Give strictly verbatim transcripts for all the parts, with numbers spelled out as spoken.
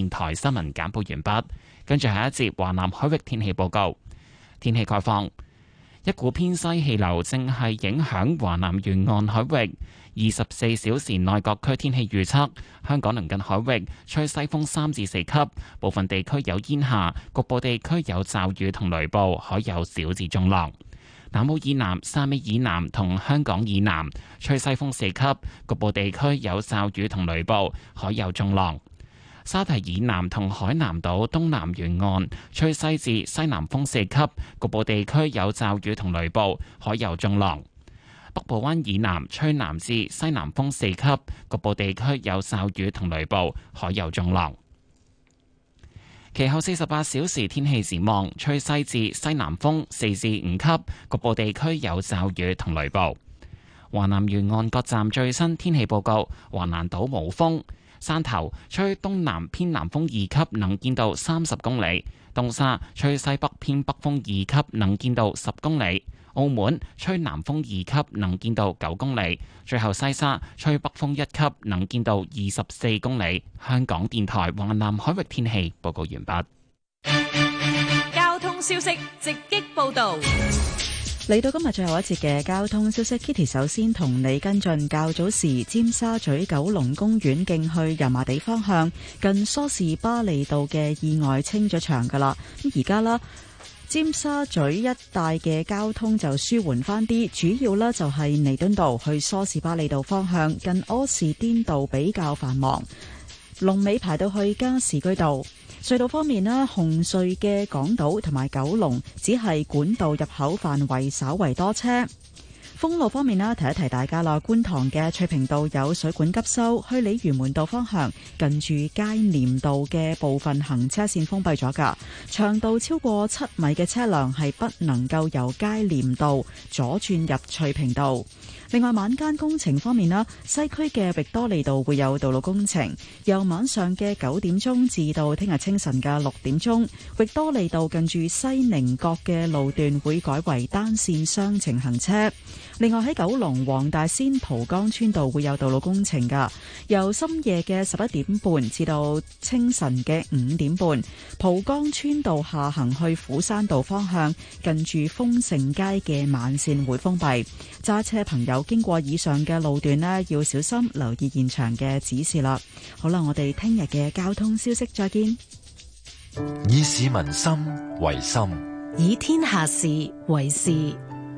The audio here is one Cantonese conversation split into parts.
電台新聞簡報完畢。跟住下一節華南海域天氣報告。天氣概況：一股偏西氣流正係影響華南沿岸海域。二十四小時內各區天氣預測：香港鄰近海域吹西風三至四級，部分地區有煙霞，局部地區有驟雨同雷暴，海有小至中浪。南澳以南、汕尾以南同香港以南吹西風四級，局部地區有驟雨同雷暴，海有中浪。沙堤以南同海南島東南沿岸吹西至西南風四級，局部地區有驟雨同雷暴，海有中浪。北部灣以南吹南至西南風四級，局部地區有驟雨同雷暴，海有中浪。其後四十八小時天氣展望，吹西至西南風四至五級，局部地區有驟雨同雷暴。華南沿岸各站最新天氣報告：華南島冇風，汕頭吹東南偏南風二級，能見度三十公里；東沙吹西北偏北風二級，能見度十公里。澳門吹南風二級，能見度九公里。最後西沙吹北風一級，能見度二十四公里。香港電台華南海域天氣報告完畢。 交通消息直擊報道。 嚟到今日最後一節嘅交通消息 ，Kitty 首先同你跟進較早時尖沙咀九龍公園徑去油麻地方向近梳士巴利道嘅意外清咗場噶啦，咁而家啦。尖沙咀一帶嘅交通就舒緩翻啲，主要呢就係彌敦道去梳士巴利道方向近柯士甸道比較繁忙，龍尾排到去加士居道。隧道方面呢，紅隧嘅港島同埋九龍只係管道入口範圍稍為多車。封路方面啦，提一提大家啦，觀塘嘅翠屏道有水管急修，去鯉魚門道方向近住佳廉道嘅部分行車線封閉咗噶，長度超過七米嘅車輛係不能夠由佳廉道左轉入翠屏道。另外晚間工程方面啦，西區嘅域多利道會有道路工程，由晚上嘅九點鐘至到聽日清晨嘅六點鐘，域多利道近住西寧角嘅路段會改為單線雙程行車。另外喺九龍黃大仙蒲崗村道會有道路工程噶，由深夜嘅十一點半至到清晨嘅五點半，蒲崗村道下行去虎山道方向近住豐盛街嘅慢線會封閉，揸車朋友經過以上嘅路段呢，要小心留意現場嘅指示啦。好啦，我哋聽日嘅交通消息再見。 以市民心為心， 以天下事為事。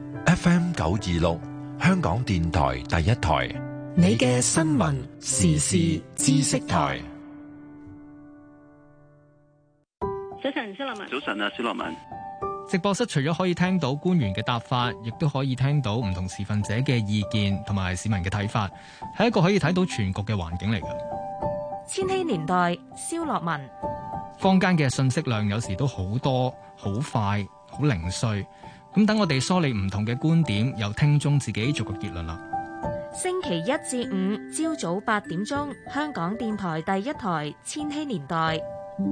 F M 九二六香港電台第一台， 你嘅新聞時事知識台。 早晨，蕭樂文。 早晨啊，蕭樂文。 直播室除咗可以聽到官員嘅答法，亦都可以聽到唔同持份者嘅意見同埋市民嘅睇法，係一個可以睇到全局嘅環境嚟嘅。 千禧年代，蕭樂文。 坊間嘅信息量有時都好多、好快、好零碎，咁等我哋梳理唔同嘅觀點，由聽眾自己做個結論啦。 星期一至五朝早八點鐘，香港電台第一台千禧年代。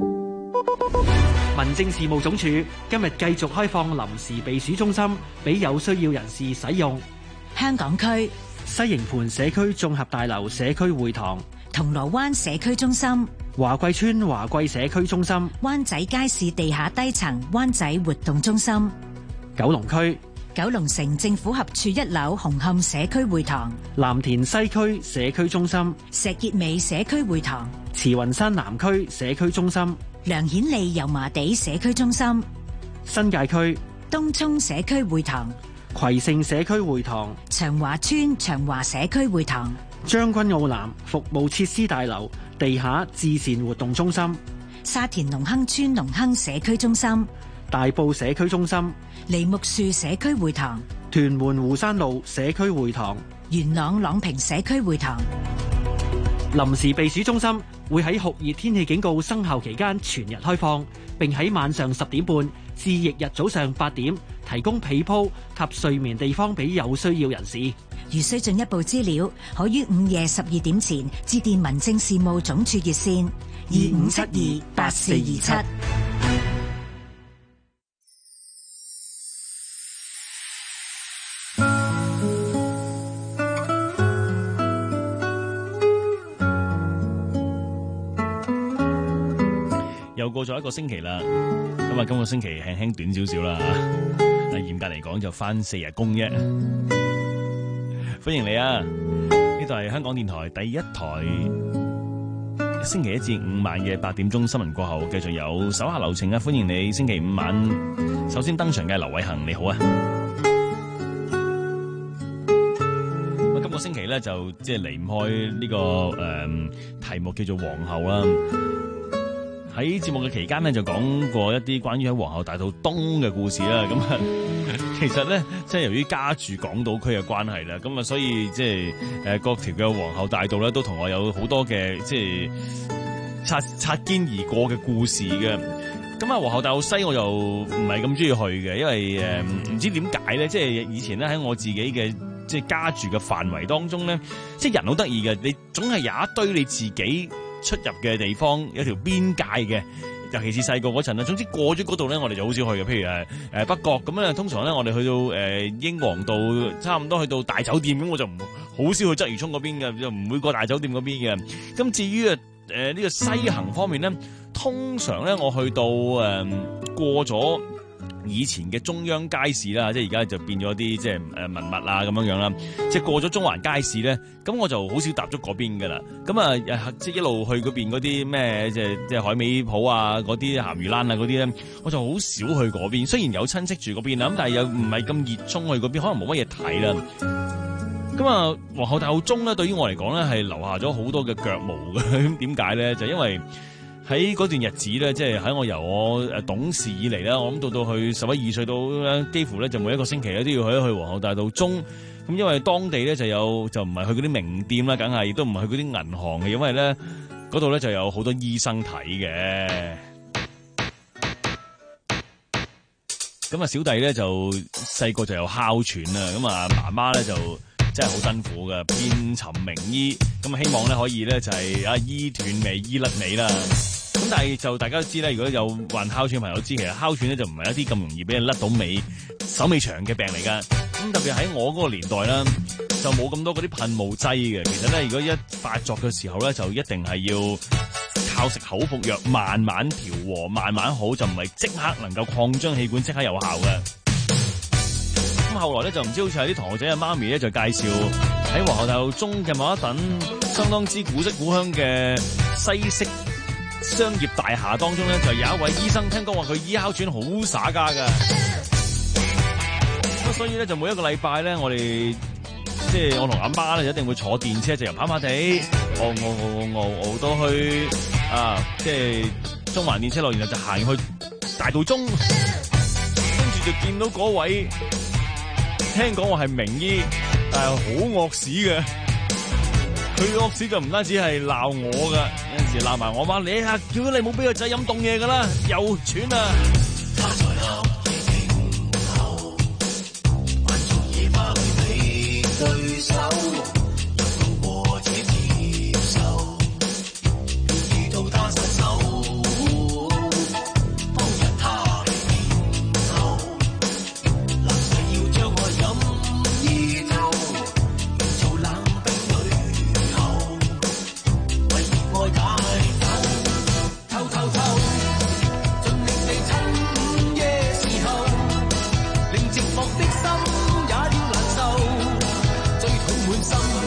民政事務總署今日繼續開放臨時避暑中心俾有需要人士使用。 香港區西營盤社區綜合大樓社區會堂、 銅鑼灣社區中心、 華貴村華貴社區中心、 灣仔街市地下低層灣仔活動中心、 九龍區九龍城政府合署一樓紅磡社區會堂、 藍田西區社區中心、 石硤尾社區會堂、 慈雲山南區社區中心、 梁顯利油麻地社區中心、 新界區東涌社區會堂、 葵盛社區會堂、 長華村長華社區會堂、 將軍澳南服務設施大樓地下至善活動中心、 沙田隆亨村隆亨社區中心、 大埔社區中心、 梨木樹社區會堂、 屯門湖山路社區會堂、 元朗朗屏社區會堂。 臨時避暑中心會喺酷熱天氣警告生效期間全日開放，並喺晚上十點半至翌日早上八點提供被鋪及睡眠地方俾有需要人士。 如需進一步資料，可於午夜十二點前致電民政事務總署熱線二五七二八四二七。 又過咗一個星期啦。咁啊，今個星期輕輕短少少啦，啊，嚴格嚟講就翻四日工啫。歡迎你啊！呢度係香港電台第一台，星期一至五晚嘅八點鐘新聞過後，繼續有手下留情啊！歡迎你星期五晚首先登場嘅劉偉恒，你好啊！今個星期咧就即係離唔開呢、這個誒、呃、題目叫做皇后啦。喺節目嘅期間呢，就講過一啲關於喺皇后大道東嘅故事啦。咁啊，其實咧即係由於家住港島區嘅關係啦，咁啊所以即係誒各條嘅皇后大道咧都同我有好多嘅即係擦擦肩而過嘅故事嘅。咁啊，皇后大道西我就唔係咁中意去嘅，因為誒唔、呃、知點解咧，即係以前咧喺我自己嘅即係家住嘅範圍當中咧，即係人好得意嘅，你總係有一堆你自己出入嘅地方，有條邊界嘅，尤其是細個嗰陣啦。總之過咗嗰度咧，我哋就好少去嘅。譬如誒誒北角咁咧，通常咧我哋去到誒、呃、英皇道，差唔多去到大酒店咁，我就唔好少去鰂魚涌嗰邊嘅，就唔會過大酒店嗰邊嘅。咁至於誒誒呢個西行方面咧，通常咧我去到誒、呃、過咗以前嘅中央街市啦，即係而家就變咗啲即係誒文物啊咁樣樣啦。即係過咗中環街市咧，咁我就好少踏足嗰邊噶啦。咁啊，即係一路去嗰邊嗰啲咩，即係即係海味鋪啊，嗰啲鹹魚欄啊嗰啲咧，我就好少去嗰邊。雖然有親戚住嗰邊啦，咁但係又唔係咁熱衷去嗰邊，可能冇乜嘢睇啦。咁啊，皇后大道中咧，對於我嚟講咧，係留下咗好多嘅腳毛嘅。咁點解咧？就因為喺嗰段日子咧，即係喺我由我誒懂事以嚟啦，我諗到到去十一二歲到咧，幾乎咧就每一個星期咧都要去一去皇后大道中。咁因為當地咧就有就唔係去嗰啲名店啦，梗係亦都唔係去嗰啲銀行嘅，因為咧嗰度咧就有好多醫生睇嘅。咁啊，小弟咧就細個就有哮喘啦，咁啊媽媽咧就真係好辛苦嘅，遍尋名醫，咁啊希望咧可以咧就係啊醫斷尾醫甩尾啦。咁但係就大家都知咧，如果有患哮喘嘅朋友知，其實哮喘咧就唔係一啲咁容易俾人甩到尾、手尾長嘅病嚟噶。咁特別喺我嗰個年代啦，就冇咁多嗰啲噴霧劑嘅。其實咧，如果一發作嘅時候咧，就一定係要靠食口服藥，慢慢調和，慢慢好，就唔係即刻能夠擴張氣管，即刻有效嘅。咁後來咧就唔知好似係啲同學仔嘅媽咪咧就介紹喺皇后大道中嘅某一等相當之古色古香嘅西式商業大廈當中咧，就有一位醫生，聽講話佢醫哮喘好耍家噶。咁所以咧就每一個禮拜咧，我哋即係我同阿媽咧就一定會坐電車，就由跑馬地我我我我我到去啊，即係中環電車路，然後就行去大道中，跟住就見到嗰位，聽講話係名醫，但係好惡屎嘅。佢惡屎就唔單止係鬧我噶，有陣時鬧埋我媽，你啊叫咗你冇俾個仔飲凍嘢噶啦，又喘啊！ 心也要難受，最痛滿心。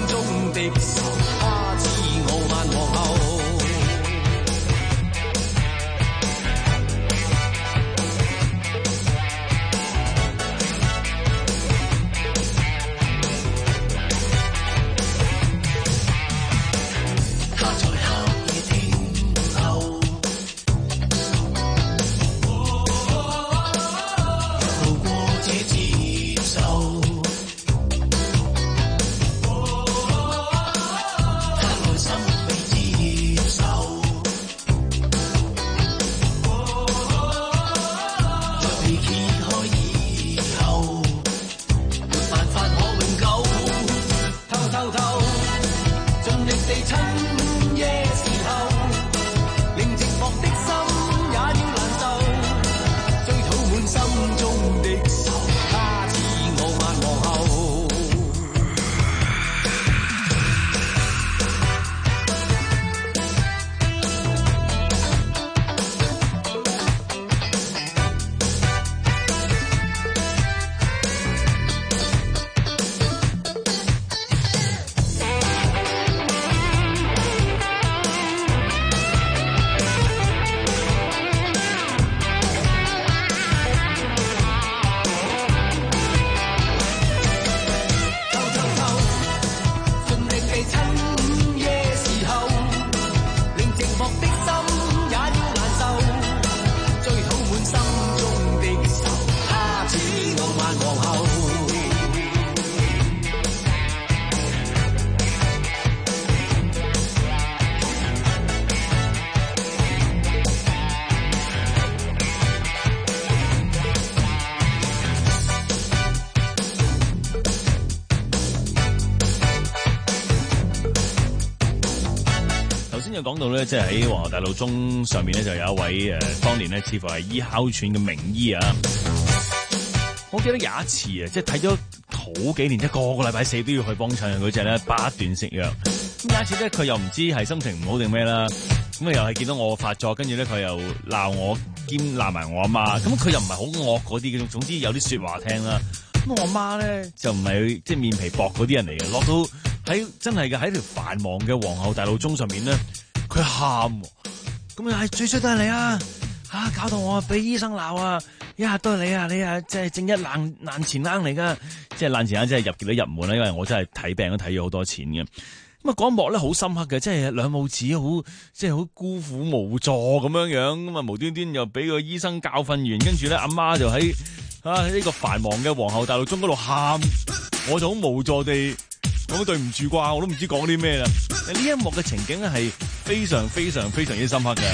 就講到咧，即係喺皇后大道中上面咧，就有一位誒、呃，當年咧似乎係醫哮喘嘅名醫啊。我記得有一次啊，即係睇咗好幾年，即係個個禮拜四都要去幫襯嗰隻咧，不斷食藥。咁有一次咧，佢又唔知係心情唔好定咩啦，咁啊又係見到我發作，跟住咧佢又鬧我兼鬧埋我阿媽。咁佢又唔係好惡嗰啲嘅，總之有啲說話聽啦。咁我阿媽咧就唔係即係面皮薄嗰啲人嚟嘅，落到喺真係嘅喺條繁忙嘅皇后大道中上面咧，佢喊，咁啊係最衰都係你啊！啊搞到我俾醫生鬧啊！一日都係你啊！你啊即係正一爛爛錢罌嚟噶，即係爛錢罌，即係入幾多入門啦。因為我真係睇病都睇咗好多錢嘅。咁啊嗰一幕咧好深刻嘅，即係兩母子好即係好孤苦無助咁樣樣，咁啊無端端又俾個醫生教訓完，跟住咧阿媽就喺啊呢個繁忙嘅皇后大道中嗰度喊，我就好無助地講對唔住啩，我都唔知講啲咩啦。呢一幕嘅情景咧係非常非常非常之深刻嘅，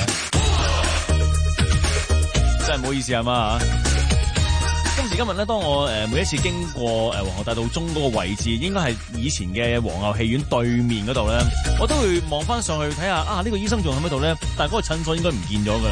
真係唔好意思阿媽啊！今時今日咧，當我誒每一次經過誒皇后大道中嗰個位置，應該係以前嘅皇后戲院對面嗰度咧，我都會望翻上去睇下啊，呢、這個醫生仲喺咪度咧？但係嗰個診所應該唔見咗噶啦。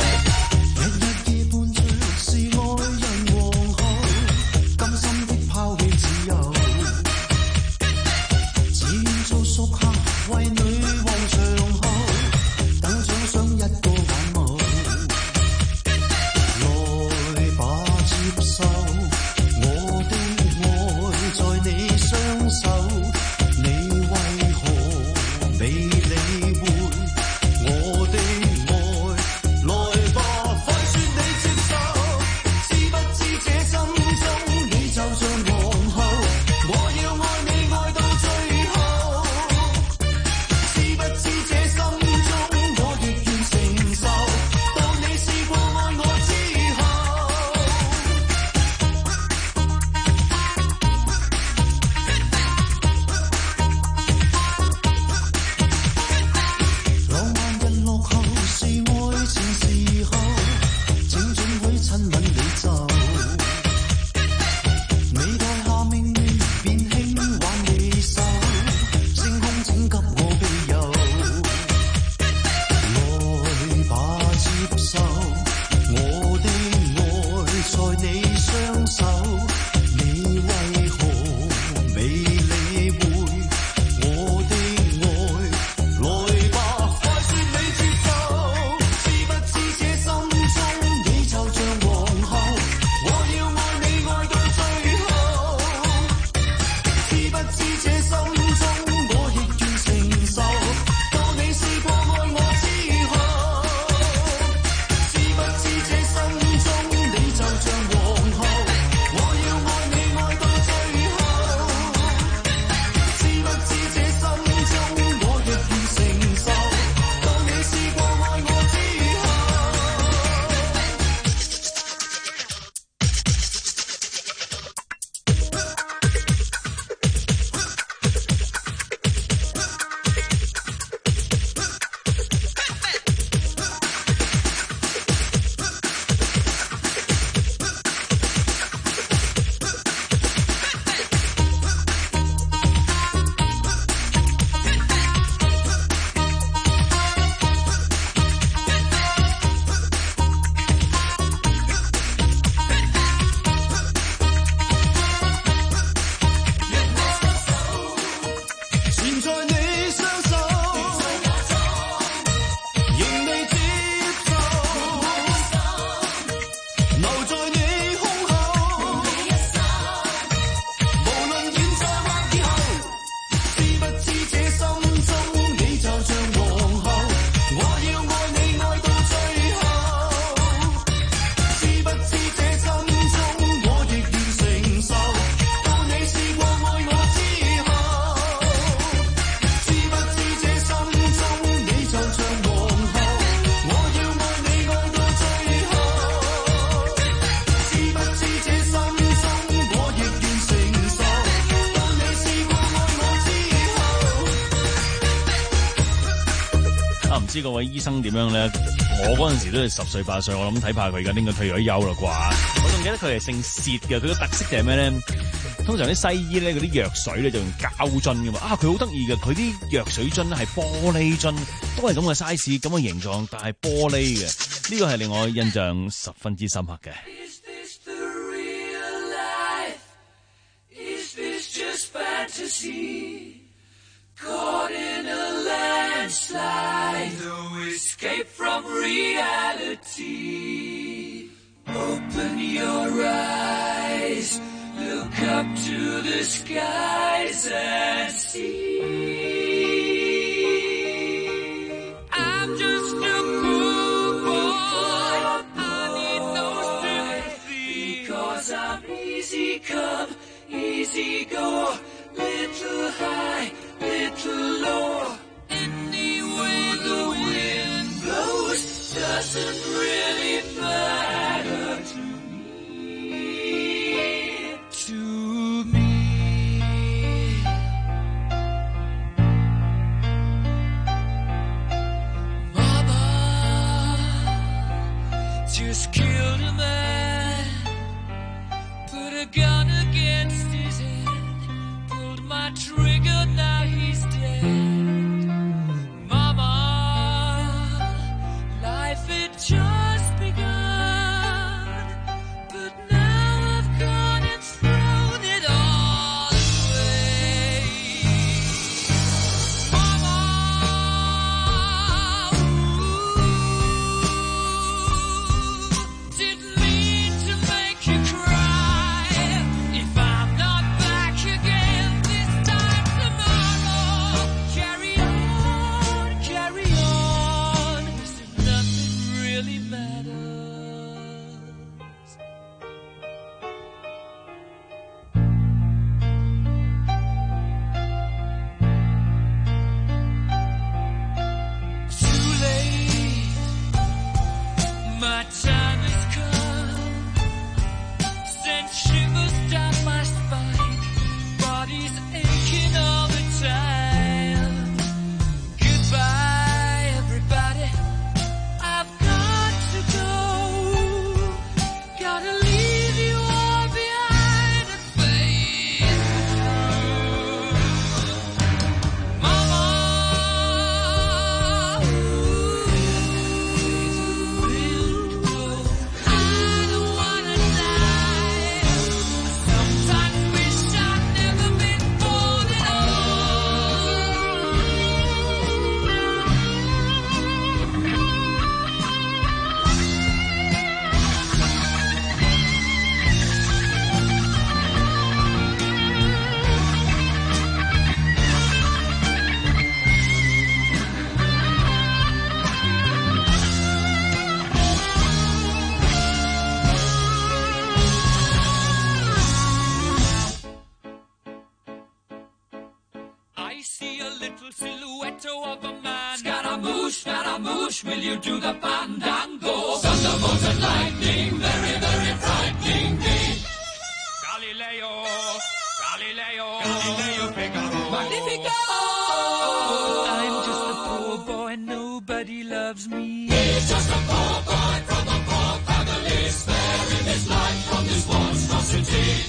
知嗰位醫生點樣咧？我嗰陣時都係十歲八歲，我諗睇怕佢而家應該退咗休啦啩。我仲記得佢係姓薛嘅，佢嘅特色就係咩咧？ 通常啲西醫咧嗰啲藥水咧就用膠樽㗎嘛，啊佢好得意嘅，佢啲藥水樽咧係玻璃樽，都係咁嘅 size 咁嘅形狀，但係玻璃嘅，呢個係令我印象十分之深刻嘅。 Caught in a landslide, no escape from reality. Open your eyes, look up to the skies and see. I'm just a poor boy, I need no sympathy, because I'm easy come, easy go, little high, little low. Any way the wind blows doesn't really matter to me. To me. Mama just killed a man, put a gun against his head, pulled my trigger, now he's dead. Mama, life had just begun, but now I've gone and thrown it all away. Mama, ooh, didn't mean to make you cry. If I'm not back again this time tomorrow, carry on, carry on, as if nothing really matters. Too late, my time has come. Send shivers down my spine, body's aching all the time. Goodbye, everybody, I've got to go. Gotta leave you all behind and face the truth. Mama, I don't wanna die. Sometimes wish I'd never been born at I see a little silhouette of a man. Scaramouche, Scaramouche, will you do the fandango? Thunderbolts and lightning, very, very frightening me. Galileo, Galileo, Galileo Figaro. Magnifico! I'm just a poor boy, nobody loves me. He's just a poor boy from a poor family, sparing his life from this monstrosity.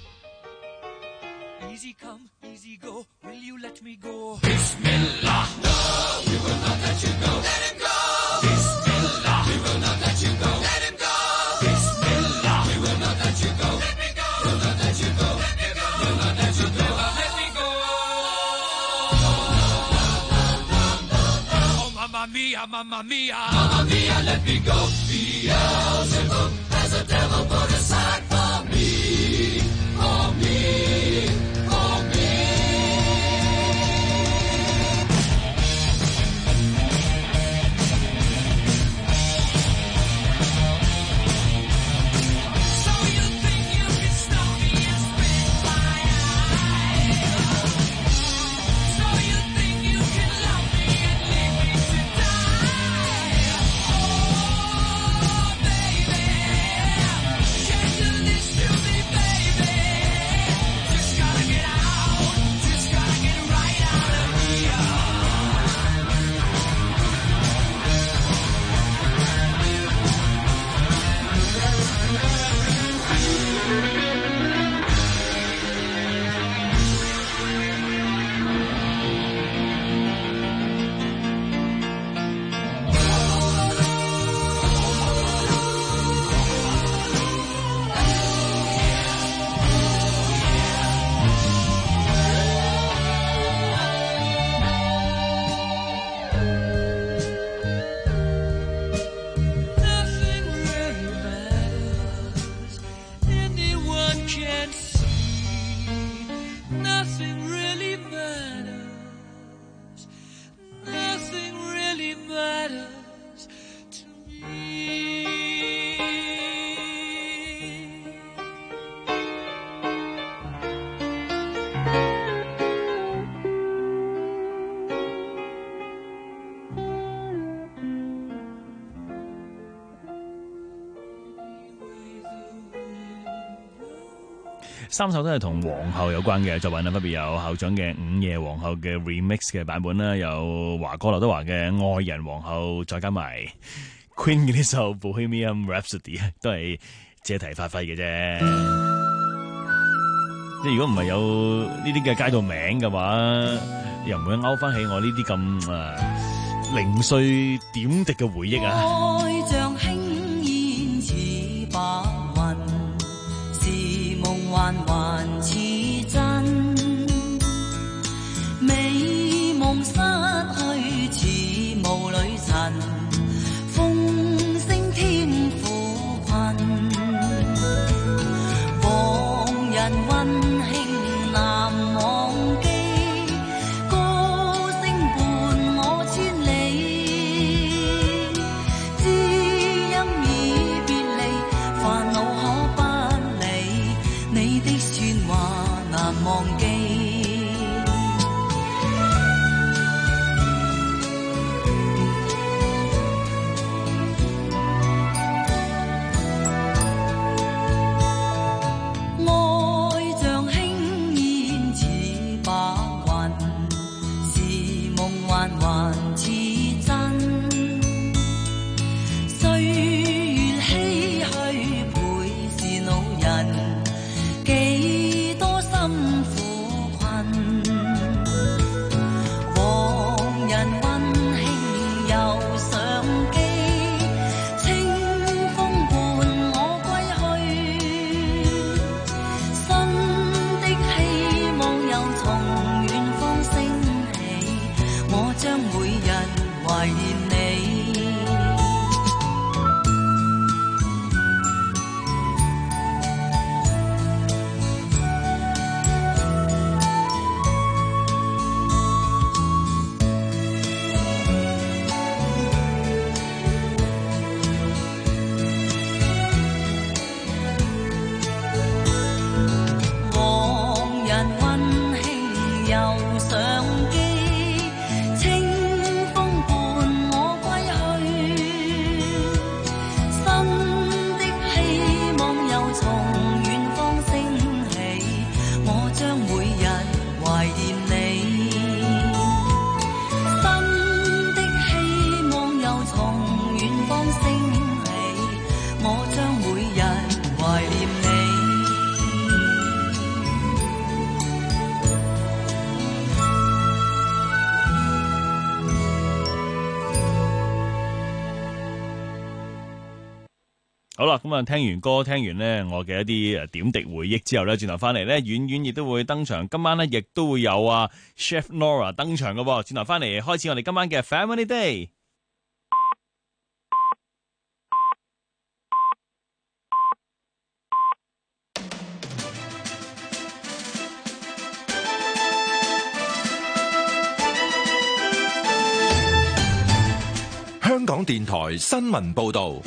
Easy come, easy go, will you let me go? Bismillah, no, we will not let you go. Let him go! Bismillah, we will not let you go. Let him go! Bismillah, we will not let you go. Let me go! We'll not let you go. Let me go! We'll not let you go. Let me go! Oh, mamma mia, mamma mia, mamma mia, let me go. Beelzebub has a devil put aside for me, for me, for me. So you think you can stop me and spit my eye? So you think you can love me and leave me to die? Oh, 三首都係同皇后有關嘅作品啦，分別有校長嘅《午夜皇后》嘅 remix 嘅版本啦，有華哥劉德華嘅《愛人皇后》，再加埋 Queen 嘅呢首《Bohemian Rhapsody》，都係借題發揮嘅啫。即係如果唔係有呢啲嘅街道名嘅話，又唔會勾翻起我呢啲咁啊零碎點滴嘅回憶啊！ 愛像輕煙似白雲，是夢幻還似真，美夢失去似霧裏塵，風聲添苦困，往日溫馨難忘記，歌聲伴我千里，知音已別離，煩惱可不理，你的説話難忘記。 好啦，咁啊，聽完歌，聽完呢我嘅一啲誒點滴回憶之後呢，轉頭翻嚟呢，遠遠亦都會登場。今晚呢，亦都會有啊 Chef Nora 登場嘅喎。轉頭翻嚟，開始我哋今晚嘅 Family Day。 香港電台新聞報導。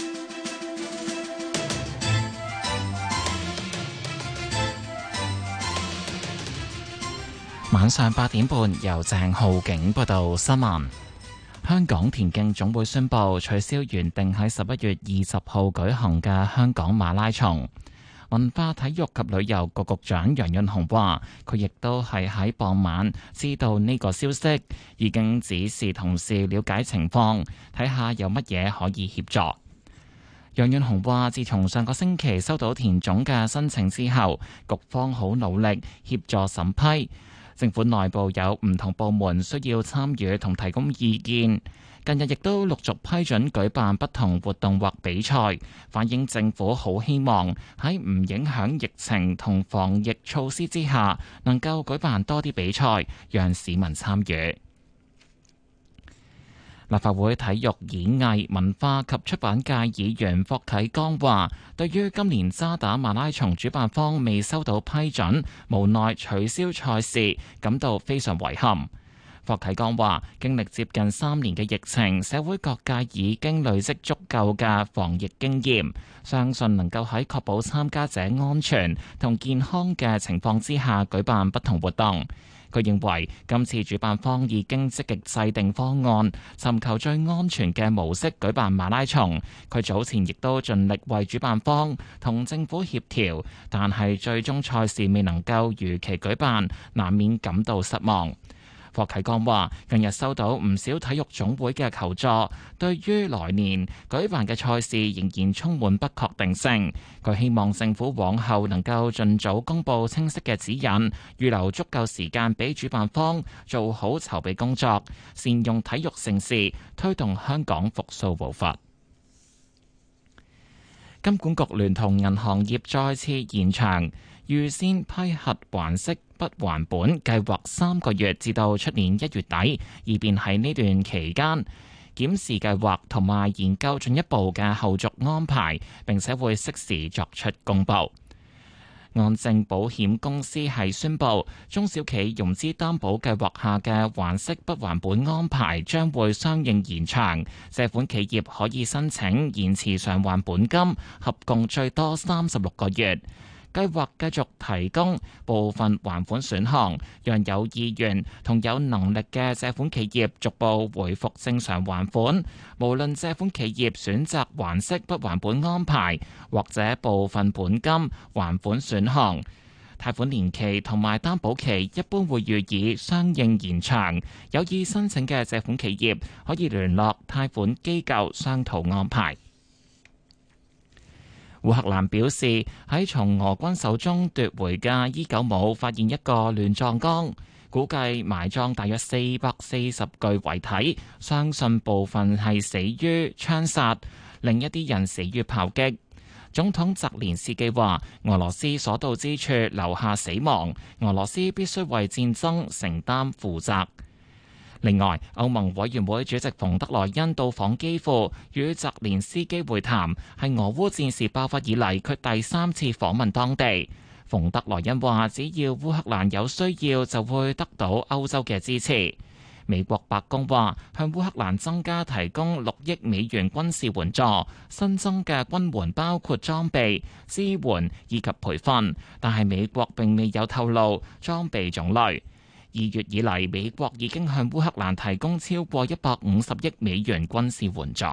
晚上八點半，由鄭浩景報道新聞。香港田徑總會宣布取消原定喺十一月二十號舉行嘅香港馬拉松。文化體育及旅遊局局長楊潤雄話，佢亦都係喺傍晚知道呢個消息，已經指示同事了解情況，睇下有乜嘢可以協助。楊潤雄話，自從上個星期收到田總嘅申請之後，局方好努力協助審批。政府內部有唔同部門需要參與同提供意見，近日亦都陸續批准舉辦不同活動或比賽，反映政府好希望喺唔影響疫情同防疫措施之下，能夠舉辦多啲比賽，讓市民參與。立法會體育、演藝、文化及出版界議員霍啟剛話，對於今年渣打馬拉松主辦方未收到批准，無奈取消賽事，感到非常遺憾。霍啟剛話，經歷接近三年嘅疫情，社會各界已經累積足夠嘅防疫經驗，相信能夠喺確保參加者安全同健康嘅情況之下舉辦不同活動。 佢認為今次主辦方已經積極制定方案，尋求最安全嘅模式舉辦馬拉松。佢早前亦都盡力為主辦方同政府協調，但係最終賽事未能夠如期舉辦，難免感到失望。霍啟剛話：近日收到唔少體育總會嘅求助，對於來年舉辦嘅賽事仍然充滿不確定性。佢希望政府往後能夠盡早公布清晰嘅指引，預留足夠時間俾主辦方做好籌備工作，善用體育盛事，推動香港復甦步伐。金管局聯同銀行業再次延長預先批核還息不還本計劃三個月，至到出年一月底，以便喺呢段期間檢視計劃同埋研究進一步嘅後續安排，並且會適時作出公佈。安正保險公司係宣布，中小企融資擔保計劃下嘅還息不還本安排將會相應延長，借款企業可以申請延遲償還本金，合共最多三十六個月。計劃繼續提供部分還款選項，讓有意願同有能力嘅借款企業逐步回復正常還款。無論借款企業選擇還息不還本安排，或者部分本金還款選項，貸款年期同埋擔保期一般會予以相應延長。有意申請嘅借款企業可以聯絡貸款機構商討安排。烏克蘭表示，喺從俄軍手中奪回嘅伊九姆發現一個亂葬崗，估計埋葬大約四百四十具遺體，相信部分係死於槍殺，另一啲人死於炮擊。總統澤連斯基話：俄羅斯所到之處留下死亡，俄羅斯必須為戰爭承擔負責。另外，歐盟委員會主席馮德萊恩到訪基輔，與澤連斯基會談，係俄烏戰事爆發以嚟佢第三次訪問當地。馮德萊恩話：只要烏克蘭有需要，就會得到歐洲嘅支持。美國白宮話向烏克蘭增加提供六億美元軍事援助，新增嘅軍援包括裝備、支援以及培訓，但係美國並未有透露裝備種類。二月以嚟，美國已經向烏克蘭提供超過一百五十億美元軍事援助。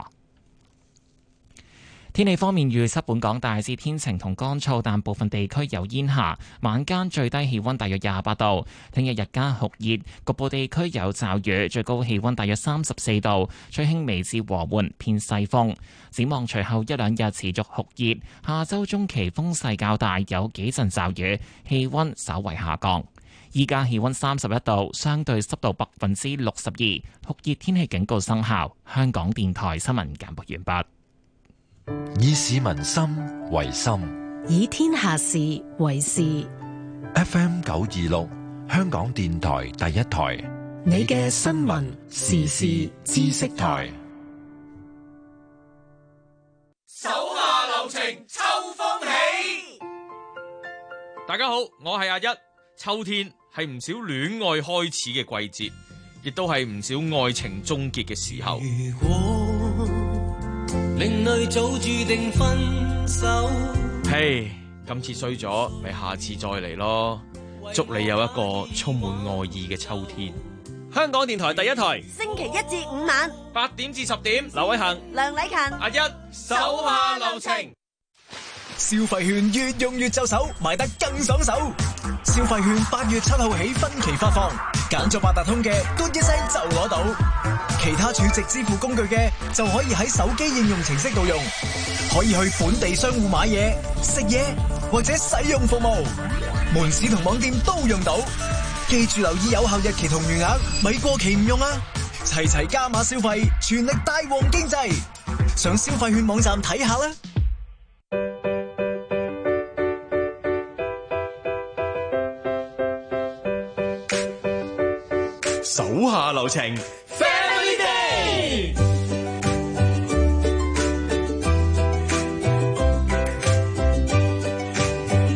天氣方面預測，本港大致天晴同乾燥，但部分地區有煙霞。晚間最低氣溫大約廿八度。聽日日間酷熱，局部地區有驟雨，最高氣溫大約三十四度，吹輕微至和緩偏西風。展望隨後一兩日持續酷熱，下週中期風勢較大，有幾陣驟雨，氣溫稍為下降。依家氣溫三十一度，相對濕度百分之六十二，酷熱天氣警告生效。香港電台新聞簡報完畢。 以市民心為心， 以天下事為事。 F M 九二六，香港電台第一台， 你嘅新聞時事知識台。 手下留情，秋風起。 大家好，我係阿一。秋天係唔少戀愛開始嘅季節，亦都係唔少愛情終結嘅時候。 如果另類早注定分手， 嘿，今次衰咗，咪下次再嚟咯。祝你有一個充滿愛意嘅秋天。香港電台第一台， 星期一至五晚八點至十點，劉偉恒、 梁禮勤、 阿一，手下留情。 消費券越用越就手，買得更爽手。消費券八月七號起分期發放，揀咗八達通嘅，嘟一聲就攞到；其他儲值支付工具嘅，就可以喺手機應用程式度用，可以去本地商戶買嘢、食嘢或者使用服務，門市同網店都用到。記住留意有效日期同餘額，咪過期唔用啊！齊齊加碼消費，全力帶旺經濟，上消費券網站睇下啦。 手下留情 ，Family Day。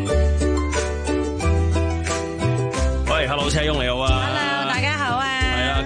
喂 ，Hello， 車翁你好啊 ！Hello， 大家好啊！ 係啊，咁啊嗱，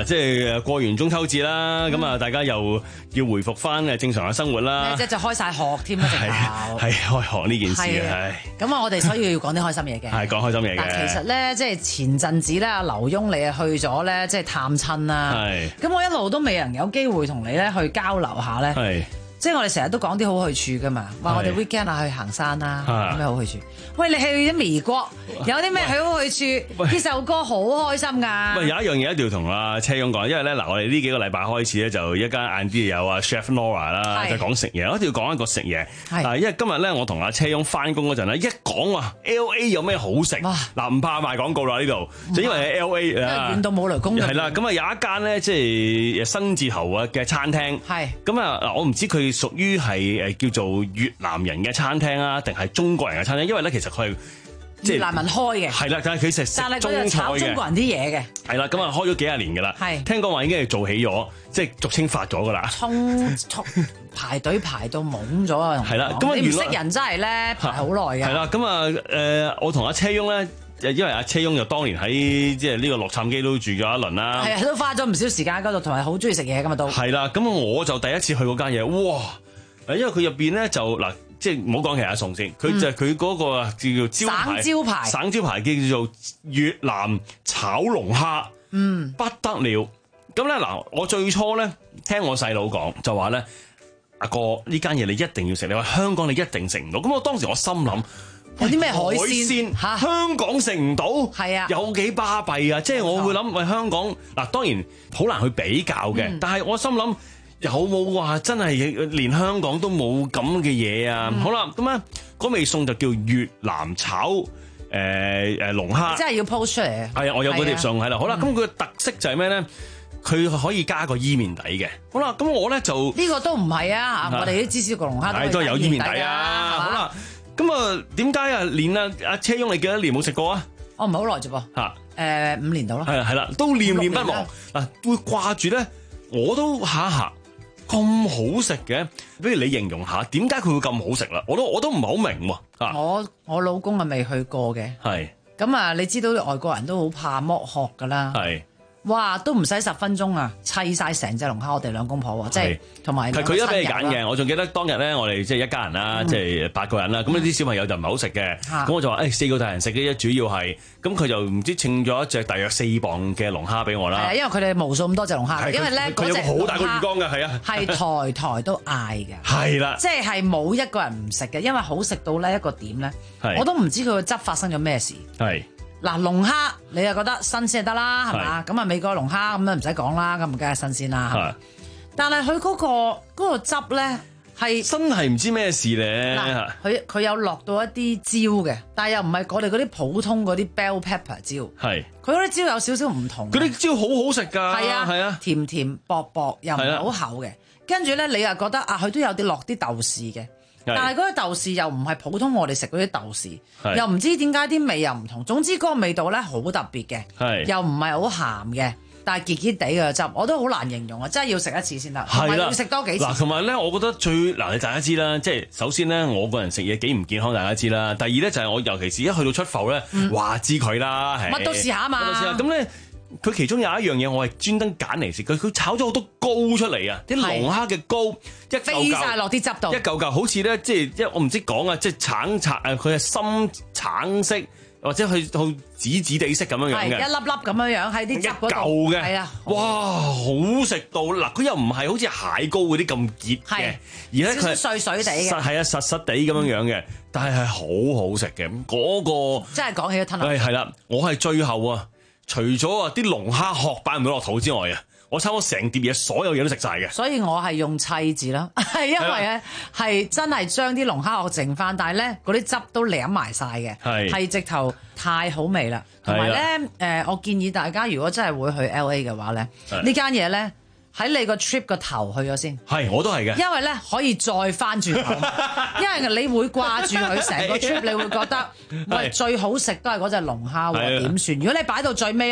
嗱，即係過完中秋節啦，咁啊、嗯，大家又要回復翻誒正常嘅生活啦。 即係就開晒學添啦，直頭係開學呢件事啊， 咁啊，我哋所以要講啲開心嘢嘅。 係講開心嘢嘅。 但其實咧，即係前陣子咧，阿劉墉你啊去咗咧，即係探親啦。係。咁我一路都未能有機會同你咧去交流下咧。係。即係我哋成日都講啲好去處噶嘛，話我哋 weekend 啊去行山啦，有咩好去處？喂，你去咗美國，有啲咩好去處？呢首歌好開心㗎。 喂，有一樣嘢一定要同阿車勇講，因為咧嗱，我哋呢幾個禮拜開始咧，就一間晏啲有阿 Chef Nora 啦，就講食嘢，我一定要講一個食嘢。係，因為今日咧我同阿車勇翻工嗰陣咧，一講話 L A 有咩好食，嗱唔怕賣廣告啦呢度，就因為係 L A 因為遠到冇雷公。 係啦，咁啊有一間咧即係新字頭啊嘅餐廳。係。咁啊嗱，我唔知佢屬於係誒叫做越南人嘅餐廳啊，定係中國人嘅餐廳？因為咧其實佢係越南人開嘅，係啦，但係佢食但係佢係炒中國人啲嘢嘅， 係啦，咁啊開咗幾廿年㗎啦，係聽講話已經係做起咗，即係俗稱發咗㗎啦， 衝衝排隊排到懵咗啊！係啦，咁你唔識人真係咧排好耐嘅。係啦，咁啊誒，我同阿車翁咧。因為阿車翁就當年喺即係呢個洛杉磯都住咗一輪啦， 係啊，都花咗唔少時間喺嗰度，同埋好中意食嘢㗎嘛都。 係啦，咁我就第一次去嗰間嘢，哇！誒，因為佢入邊咧就嗱，即係唔好講其他餸先，佢就係佢嗰個叫做招牌， 省招牌， 省招牌叫做越南炒龍蝦，嗯，不得了。咁咧嗱，我最初咧聽我細佬講就話咧，阿哥呢間嘢你一定要食，你話香港你一定食唔到。咁我當時我心諗。 有啲咩海鮮嚇？香港食唔到，係啊，有幾巴閉啊！即係我會諗，喂，香港嗱，當然好難去比較嘅，嗯、但係我心諗有冇話真係連香港都冇咁嘅嘢啊？嗯、好啦，咁咧嗰味餸就叫越南炒誒誒龍蝦， 真係要 post 出嚟。 係啊，我有嗰碟餸喺度。好啦，咁佢嘅特色就係咩咧？佢可以加個伊麵底嘅。好啦，咁我咧就呢個都唔係啊！我哋啲芝士焗龍蝦都係有伊麵底啊！好啦。咁啊，點解啊？連阿阿車翁你幾多年冇食過啊？ 我唔係好耐啫噃。嚇，誒五年到咯。 係啦係啦，都念念不忘嗱，會掛住咧。我都下一下咁好食嘅，不如你形容下點解佢會咁好食啦？我都我都唔係好明喎。 我我老公啊未去過嘅。係。咁啊，你知道外國人都好怕剝殼噶啦。係。哇！都唔使十分鐘啊，砌晒成隻龍蝦，我哋兩公婆喎，即係同埋係佢一俾你揀嘅。我仲記得當日咧，我哋即係一家人啦，即係八個人啦。咁呢啲小朋友就唔係好食嘅，咁我就話誒四個大人食嘅啫，主要係咁佢就唔知稱咗一隻大約四磅嘅龍蝦俾我啦。係啊， 因為佢哋無數咁多隻龍蝦，因為咧佢有好大個魚缸㗎，係啊， 係台台都嗌嘅， 係啦， 即係係冇一個人唔食嘅，因為好食到呢一個點咧，我都唔知佢個汁發生咗咩事。係。嗱，龍蝦你又覺得新鮮就得啦，係嘛？咁啊美國龍蝦咁樣唔使講啦，咁梗係新鮮啦。係，但係佢嗰個嗰個汁咧係真係唔知咩事咧。 嗱，佢佢有落到一啲椒嘅，但係又唔係我哋嗰啲普通嗰啲 bell pepper 椒。係，佢嗰啲椒有少少唔同。 嗰啲椒好好食㗎。係啊係啊， 甜甜薄薄又唔係好厚嘅。跟住咧，你又覺得啊，佢都有啲落啲豆豉嘅。但係嗰啲豆豉又唔係普通我哋食嗰啲豆豉，又唔知點解啲味又唔同。總之嗰個味道咧好特別嘅，又唔係好鹹嘅，但係結結地嘅汁，我都好難形容啊！真係要食一次先得，同埋要食多幾次。 嗱，同埋咧，我覺得最嗱，你大家知啦，即係首先咧，我個人食嘢幾唔健康，大家知啦。第二咧就係我尤其是一去到出埠咧，話知佢啦， 乜都試下啊嘛。 咁咧。佢其中有一樣嘢，我係專登揀嚟食。佢佢炒咗好多膏出嚟啊！啲龍蝦嘅膏一嚿嚿飛曬落啲汁度， 一嚿嚿好似咧，即係即係我唔知講啊，即係橙橙誒，佢係深橙色或者佢好紫紫地色咁樣樣嘅， 一粒粒咁樣樣喺啲汁嗰度， 嚿嘅， 係啊， 哇，好食到嗱！佢又唔係好似蟹膏嗰啲咁結嘅，而咧佢係碎碎地嘅， 係啊，實實地咁樣樣嘅，但係係好好食嘅嗰個。 真係講起都吞落。 係係啦，我係最後啊！除咗啊啲龍蝦殼擺唔到落肚之外啊，我差唔多成碟嘢，所有嘢都食晒嘅。 所以我係用砌字啦，係因為咧係真係將啲龍蝦殼剩翻，但係咧嗰啲汁都舐埋晒嘅，係直頭太好味啦。同埋咧誒，我建議大家如果真係會去 L A 嘅話咧，呢間嘢咧喺你個 trip 個頭去咗先。係，我都係嘅。因為咧可以再翻轉頭，因為你會掛住佢成個 trip，你會覺得喂最好食都係嗰隻龍蝦喎，點算？如果你擺到最尾咧，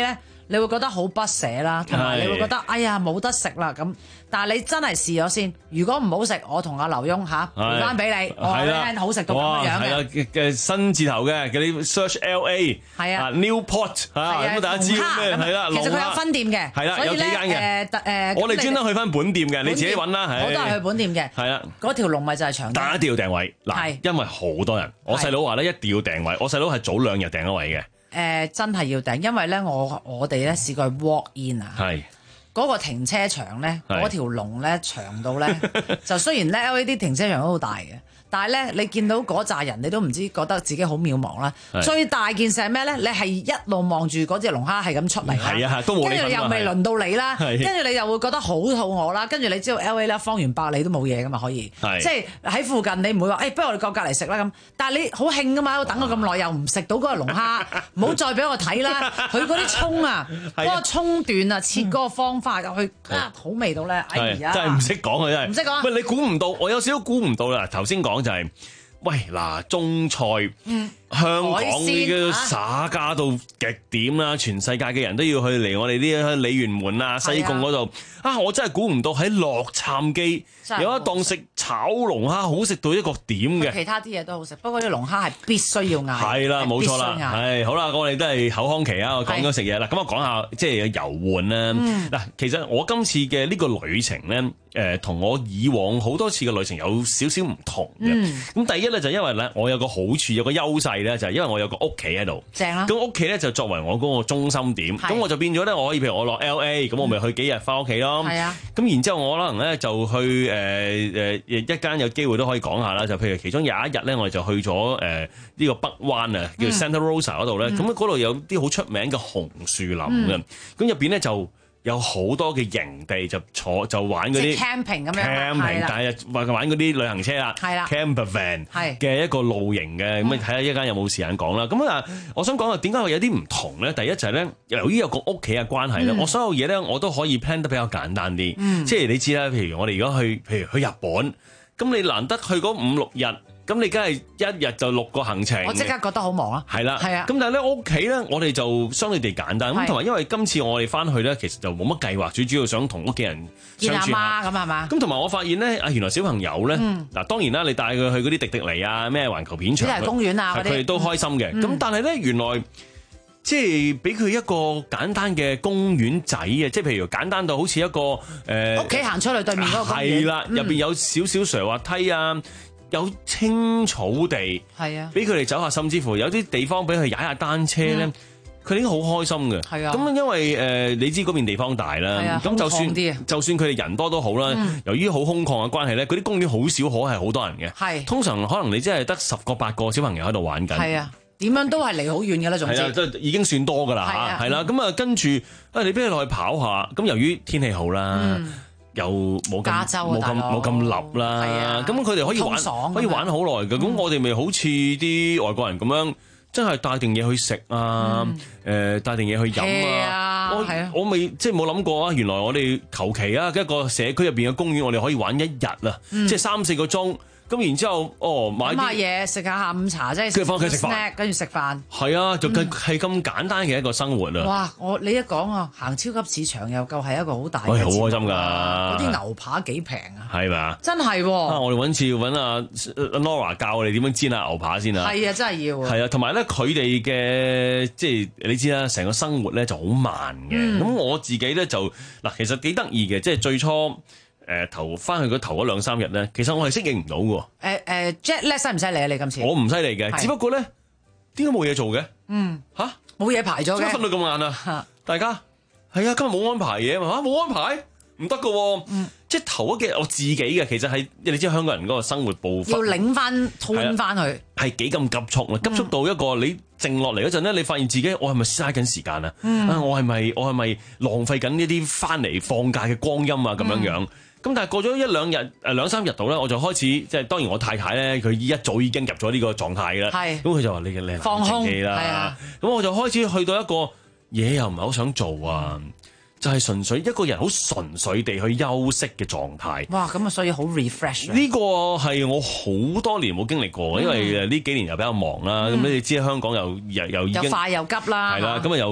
你會覺得好不捨啦，同埋你會覺得哎呀冇得食啦咁。但係你真係試咗先，如果唔好食，我同阿劉墉嚇賠翻俾你，我話你聽好食到咁樣嘅。 嘅嘅新字頭嘅，嗰啲 search L A 係啊 Newport 嚇，咁大家知咩？係啦， 其實佢有分店嘅， 係啦，有幾間嘅。誒誒，我哋專登去翻本店嘅，你自己揾啦。 我都係去本店嘅。係啦，嗰條龍咪就係長。 但係一定要訂位嗱，因為好多人。我細佬話咧一定要訂位，我細佬係早兩日訂咗位嘅。 誒，真係要訂，因為咧我我哋咧試過 walk in 啊。 係。 嗰個停車場咧，嗰條龍咧長到咧，就雖然咧 L A 啲停車場都好大嘅，但係咧你見到嗰扎人，你都唔知覺得自己好渺茫啦。最大件事係咩咧？你係一路望住嗰隻龍蝦係咁出嚟啦， 係啊，都冇跟住你又未輪到你啦，跟住你又會覺得好肚餓啦。跟住你知道 L A 啦，方圓百里都冇嘢噶嘛，可以，即係喺附近你唔會話，誒，不如我哋過隔離食啦咁。但係你好興噶嘛，喺度等咗咁耐又唔食到嗰個龍蝦，唔好再俾我睇啦。佢嗰啲葱啊，嗰個葱段啊，切嗰個方法入去啊，好味道咧！哎呀， 真係唔識講啊，真係唔識講。 喂，你估唔到，我有少少估唔到啦。頭先講就係，喂嗱，中菜。嗯香港呢個耍家到極點啦，全世界嘅人都要去嚟我哋啲鯉魚門啊、西貢嗰度啊！我真係估唔到喺洛杉磯有一檔食炒龍蝦好食到一個點嘅。 其他啲嘢都好食，不過啲龍蝦係必須要嗌。 係啦，冇錯啦，係好啦，我哋都係口腔期啊！我講咗食嘢啦，咁我講下即係遊玩啦。嗱，其實我今次嘅呢個旅程咧，誒同我以往好多次嘅旅程有少少唔同嘅。咁第一咧就因為咧，我有個好處，有個優勢。就係因為我有個屋企喺度， 正啦。 咁屋企咧就作為我嗰個中心點，咁我就變咗咧，我可以譬如我落 L A， 咁我咪去幾日翻屋企咯。係啊。咁然之後我可能咧就去誒誒一間有機會都可以講下啦，就譬如其中有一日咧，我哋就去咗誒呢個北灣啊，叫 Santa Rosa 嗰度咧，咁嗰度有啲好出名嘅紅樹林嘅，咁入邊咧就有好多嘅營地，就坐就玩嗰啲 camping 咁樣 camping，但係玩玩嗰啲旅行車啦，camper van 嘅一個露營嘅，咁啊睇下一間有冇時間講啦。咁啊，我想講啊，點解會有啲唔同咧？第一就係咧，由於有個屋企嘅關係咧，我所有嘢咧我都可以 plan 得比較簡單啲，即係你知啦。譬如我哋如果去，譬如去日本，咁你難得去嗰五六日。咁你梗係一日就六個行程， 我即刻覺得好忙啊！ 係啦，係啊。咁但係咧屋企咧，我哋就相對地簡單。咁同埋因為今次我哋翻去咧，其實就冇乜計劃，最主要想同屋企人相處下。見阿媽咁係嘛？咁同埋我發現咧，啊原來小朋友咧，嗱當然啦，你帶佢去嗰啲迪迪尼啊、咩環球片場、主題公園啊嗰啲，佢哋都開心嘅。咁但係咧，原來即係俾佢一個簡單嘅公園仔啊，即係譬如簡單到好似一個誒屋企行出嚟對面嗰個公園， 係啦，入邊有少少斜滑梯啊。有青草地，係啊，俾佢哋走下，甚至乎有啲地方俾佢踩下單車咧，佢哋已經好開心嘅。係啊，咁因為誒，你知嗰邊地方大啦，咁就算就算佢哋人多都好啦，由於好空曠嘅關係咧，嗰啲公園好少可係好多人嘅。係，通常可能你真係得十個八個小朋友喺度玩緊。係啊，點樣都係離好遠嘅啦，總之係啊，即係已經算多噶啦嚇，係啦，咁啊跟住啊，你俾佢落去跑下，咁由於天氣好啦。又冇咁冇咁冇咁立啦，咁佢哋可以玩可以玩好耐嘅，咁我哋咪好似啲外國人咁樣，真係帶定嘢去食啊，誒帶定嘢去飲啊，我我未即係冇諗過啊，原來我哋求其啊一個社區入邊嘅公園，我哋可以玩一日啊，即係三四個鐘。咁然之後，哦買啲嘢食下下午茶，即係跟住翻屋企食飯，跟住食飯。係啊，就係係咁簡單嘅一個生活啊！哇！我你一講啊，行超級市場又夠係一個好大嘅。喂，好開心㗎！嗰啲牛扒幾平啊？係咪？真係喎！啊，我哋揾次揾阿 Nora 教我哋點樣煎下牛扒先啊！係啊，真係要。係啊，同埋咧，佢哋嘅即係你知啦，成個生活咧就好慢嘅。咁我自己咧就嗱，其實幾得意嘅，即係最初。誒頭翻去嗰頭嗰兩三日咧，其實我係適應唔到嘅。誒誒 Jet 咧犀唔犀利啊？你今次我唔犀利嘅，只不過咧點解冇嘢做嘅？嗯吓？冇嘢排咗嘅，點解瞓到咁晏啊？大家係啊，今日冇安排嘢嘛？冇安排唔得嘅。嗯，即係頭嗰幾日我自己嘅，其實係你知香港人嗰個生活步伐要擰翻吞翻去，係幾咁急促啊！急促到一個你靜落嚟嗰陣咧，你發現自己我係咪嘥緊時間啊？啊，我係咪我係咪浪費緊呢啲翻嚟放假嘅光陰啊？咁樣樣。咁但係過咗一兩日誒兩三日度咧，我就開始即係當然我太太咧，佢一早已經入咗呢個狀態㗎啦。係，咁佢就話你嘅你放空啦。咁我就開始去到一個嘢又唔係好想做啊，就係、是、純粹一個人好純粹地去休息嘅狀態。哇！咁啊，所以好 refresh。呢個係我好多年冇經歷過，嗯、因為誒呢幾年又比較忙啦。咁、嗯、你哋知香港又又又已經又快又急啦。係啦，咁啊又。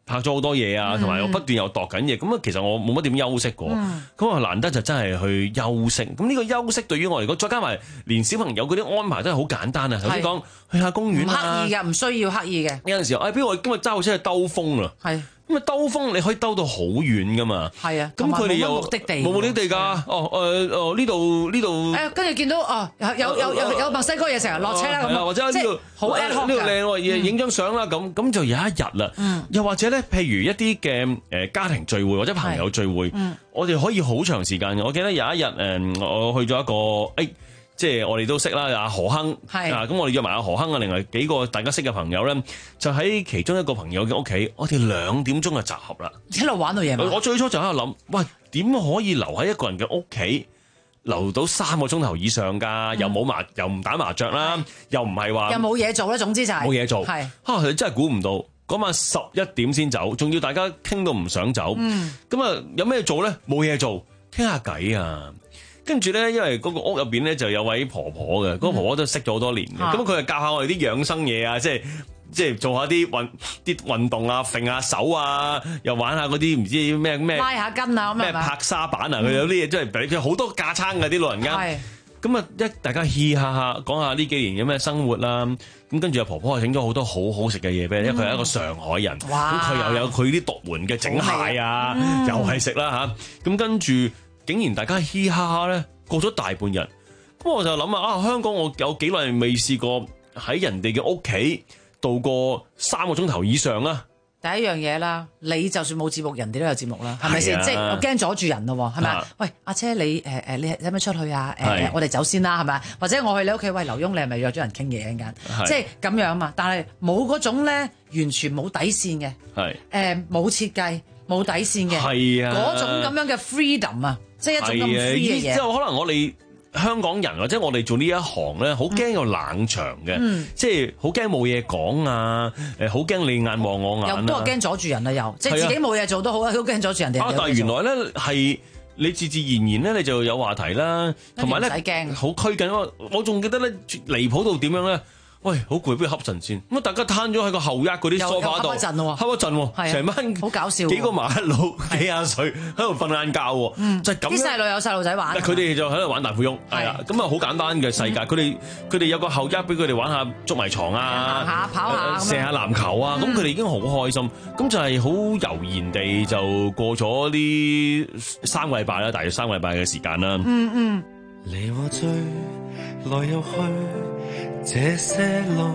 拍咗好多嘢啊，同埋我不斷又度緊嘢，咁啊其實我冇乜點休息過，咁啊難得就真係去休息。咁呢個休息對於我嚟講，再加埋連小朋友嗰啲安排都係好簡單啊。頭先講去下公園啊， 刻意嘅，唔需要刻意嘅。 有陣時候，哎，比如我今日揸部車去兜風啦，係咁啊兜風你可以兜到好遠噶嘛， 係啊， 咁佢哋又冇目的地， 冇目的地㗎。哦誒哦呢度呢度， 誒跟住見到哦有有有有有墨西哥嘢成日落車啦咁， 或者呢度好 ad hoc 呢度靚喎，影張相啦咁，咁就有一日啦。又或者咧，譬如一啲嘅誒家庭聚會或者朋友聚會，我哋可以好長時間嘅。我記得有一日誒，我去咗一個誒。即係我哋都識啦，阿何亨，啊咁我哋約埋阿何亨啊，另外幾個大家識嘅朋友咧，就喺其中一個朋友嘅屋企，我哋兩點鐘就集合啦， 一路玩到夜晚。 我最初就喺度諗，喂，點可以留喺一個人嘅屋企留到三個鐘頭以上㗎？又冇麻，又唔打麻雀啦，又唔係話， 又冇嘢做咧，總之就係冇嘢做。 係啊，你真係估唔到嗰晚十一點先走，仲要大家傾到唔想走。咁啊，有咩做咧？冇嘢做，傾下偈啊！跟住咧，因為嗰個屋入邊咧就有位婆婆嘅，嗰、嗯、個婆婆都識咗好多年嘅，咁佢就教下我哋啲養生嘢啊，即係即係做下啲運啲運動啊，揈下手啊，又玩下嗰啲唔知咩咩拉下筋啊， 咩拍沙板啊，佢、嗯、有啲嘢真係俾佢好多架撐嘅啲老人家。咁啊，一大家嘻哈哈講下呢幾年有咩生活啦，咁跟住阿婆婆係整咗好多好好食嘅嘢俾你，因為佢係一個上海人，咁佢又有佢啲獨門嘅整蟹啊，嗯、又係食啦嚇，咁跟住。竟然大家嘻哈哈咧，過咗大半日，咁我就諗啊，啊香港我有幾耐未試過喺人哋嘅屋企度過三個鐘頭以上啊！ 第一樣嘢啦，你就算冇節目，人哋都有節目啦，係咪先？即係我驚阻住人咯，係咪啊？喂，阿姐你誒誒、呃，你使唔使出去啊？誒、呃，我哋走先啦，係咪？或者我去你屋企，喂，劉墉，你係咪約咗人傾嘢陣間？即係咁樣嘛。但係冇嗰種咧，完全冇底線嘅，係誒冇設計。冇底線嘅，係啊，嗰種咁樣嘅 freedom 啊，即係一種咁 free 嘅嘢。 之後可能我哋香港人或者我哋做呢一行咧，好驚有冷場嘅，嗯、即係好驚冇嘢講啊，誒好驚你眼望我眼、啊、 又都係驚阻住人啊，又即係自己冇嘢做都好啊，都驚阻住人哋。啊， 但係原來咧係你自自然然咧，你就有話題啦，同埋咧好拘謹。我我仲記得咧離譜到點樣咧？喂，好攰，不如瞌陣先。咁啊，大家攤咗喺個後一嗰啲梳化度，瞌一陣喎，瞌一陣喎，成班好搞笑， 幾個麻甩佬幾廿歲喺度瞓晏覺喎，嗯、就係咁。 啲細路有細路仔玩， 佢哋就喺度玩大富翁，係啊，咁啊好簡單嘅世界。佢哋佢哋有個後一俾佢哋玩下捉迷藏啊， 行下跑下， 射下籃球啊，咁佢哋已經好開心。咁就係好悠然地就過咗呢三個禮拜啦，大約三個禮拜嘅時間啦。 嗯嗯， 離和醉來又去。這些路，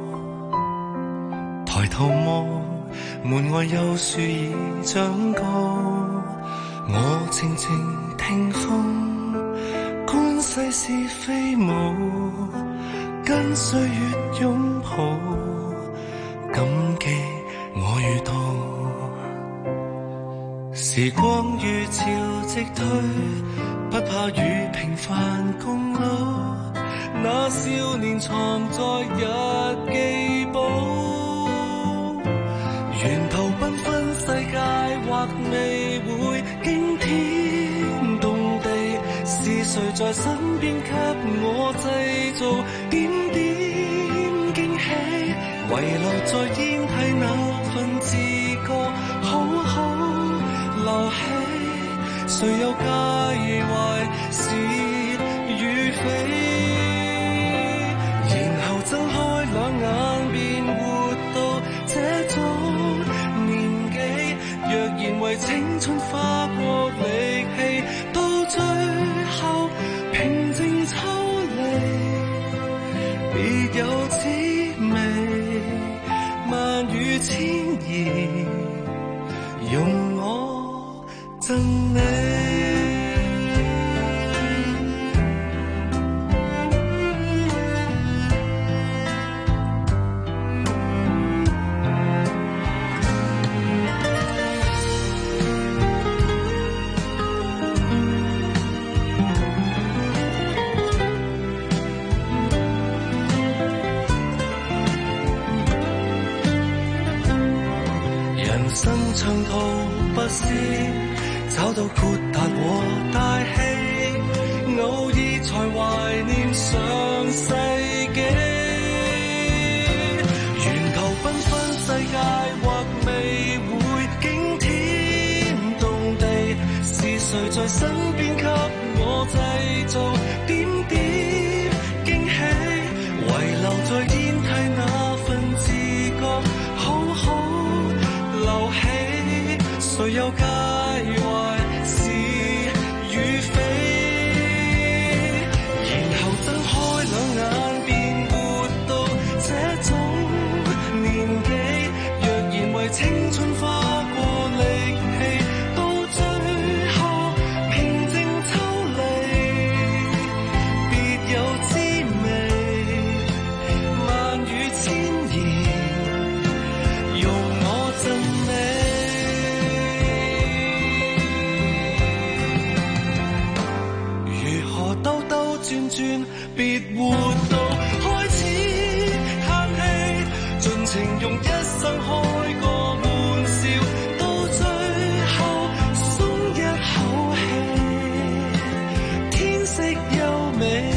抬頭望門外有樹已長高，我靜靜聽風，觀世事飛舞，跟歲月擁抱，感激我遇到。時光如潮汐退，不怕與平凡共老。那少年藏在日記簿，沿途繽紛世界或未會驚天動地，是誰在身邊給我製造點點驚喜？遺留在煙蒂那份自覺，好好留起，誰又介懷是與非？睜開兩眼便活到這種年紀，若然為青春花過力氣，到最後平靜抽離，別有滋味，萬語千言，容我贈你。長途跋涉，找到豁達和大氣，偶爾才懷念上世紀。沿途繽紛世界或未會在身邊給我製造點點驚喜，遺留在煙蒂那份自覺，好好留起，誰又介懷是與非，然後睜開兩眼便活到這種年紀，若然為青春花過力氣，到最後平靜抽離，別有滋味，萬語千言，用我讚美。如何兜兜轉轉，別活到開始嘆氣，盡情用一生開個玩笑，到最後鬆一口氣，天色優美，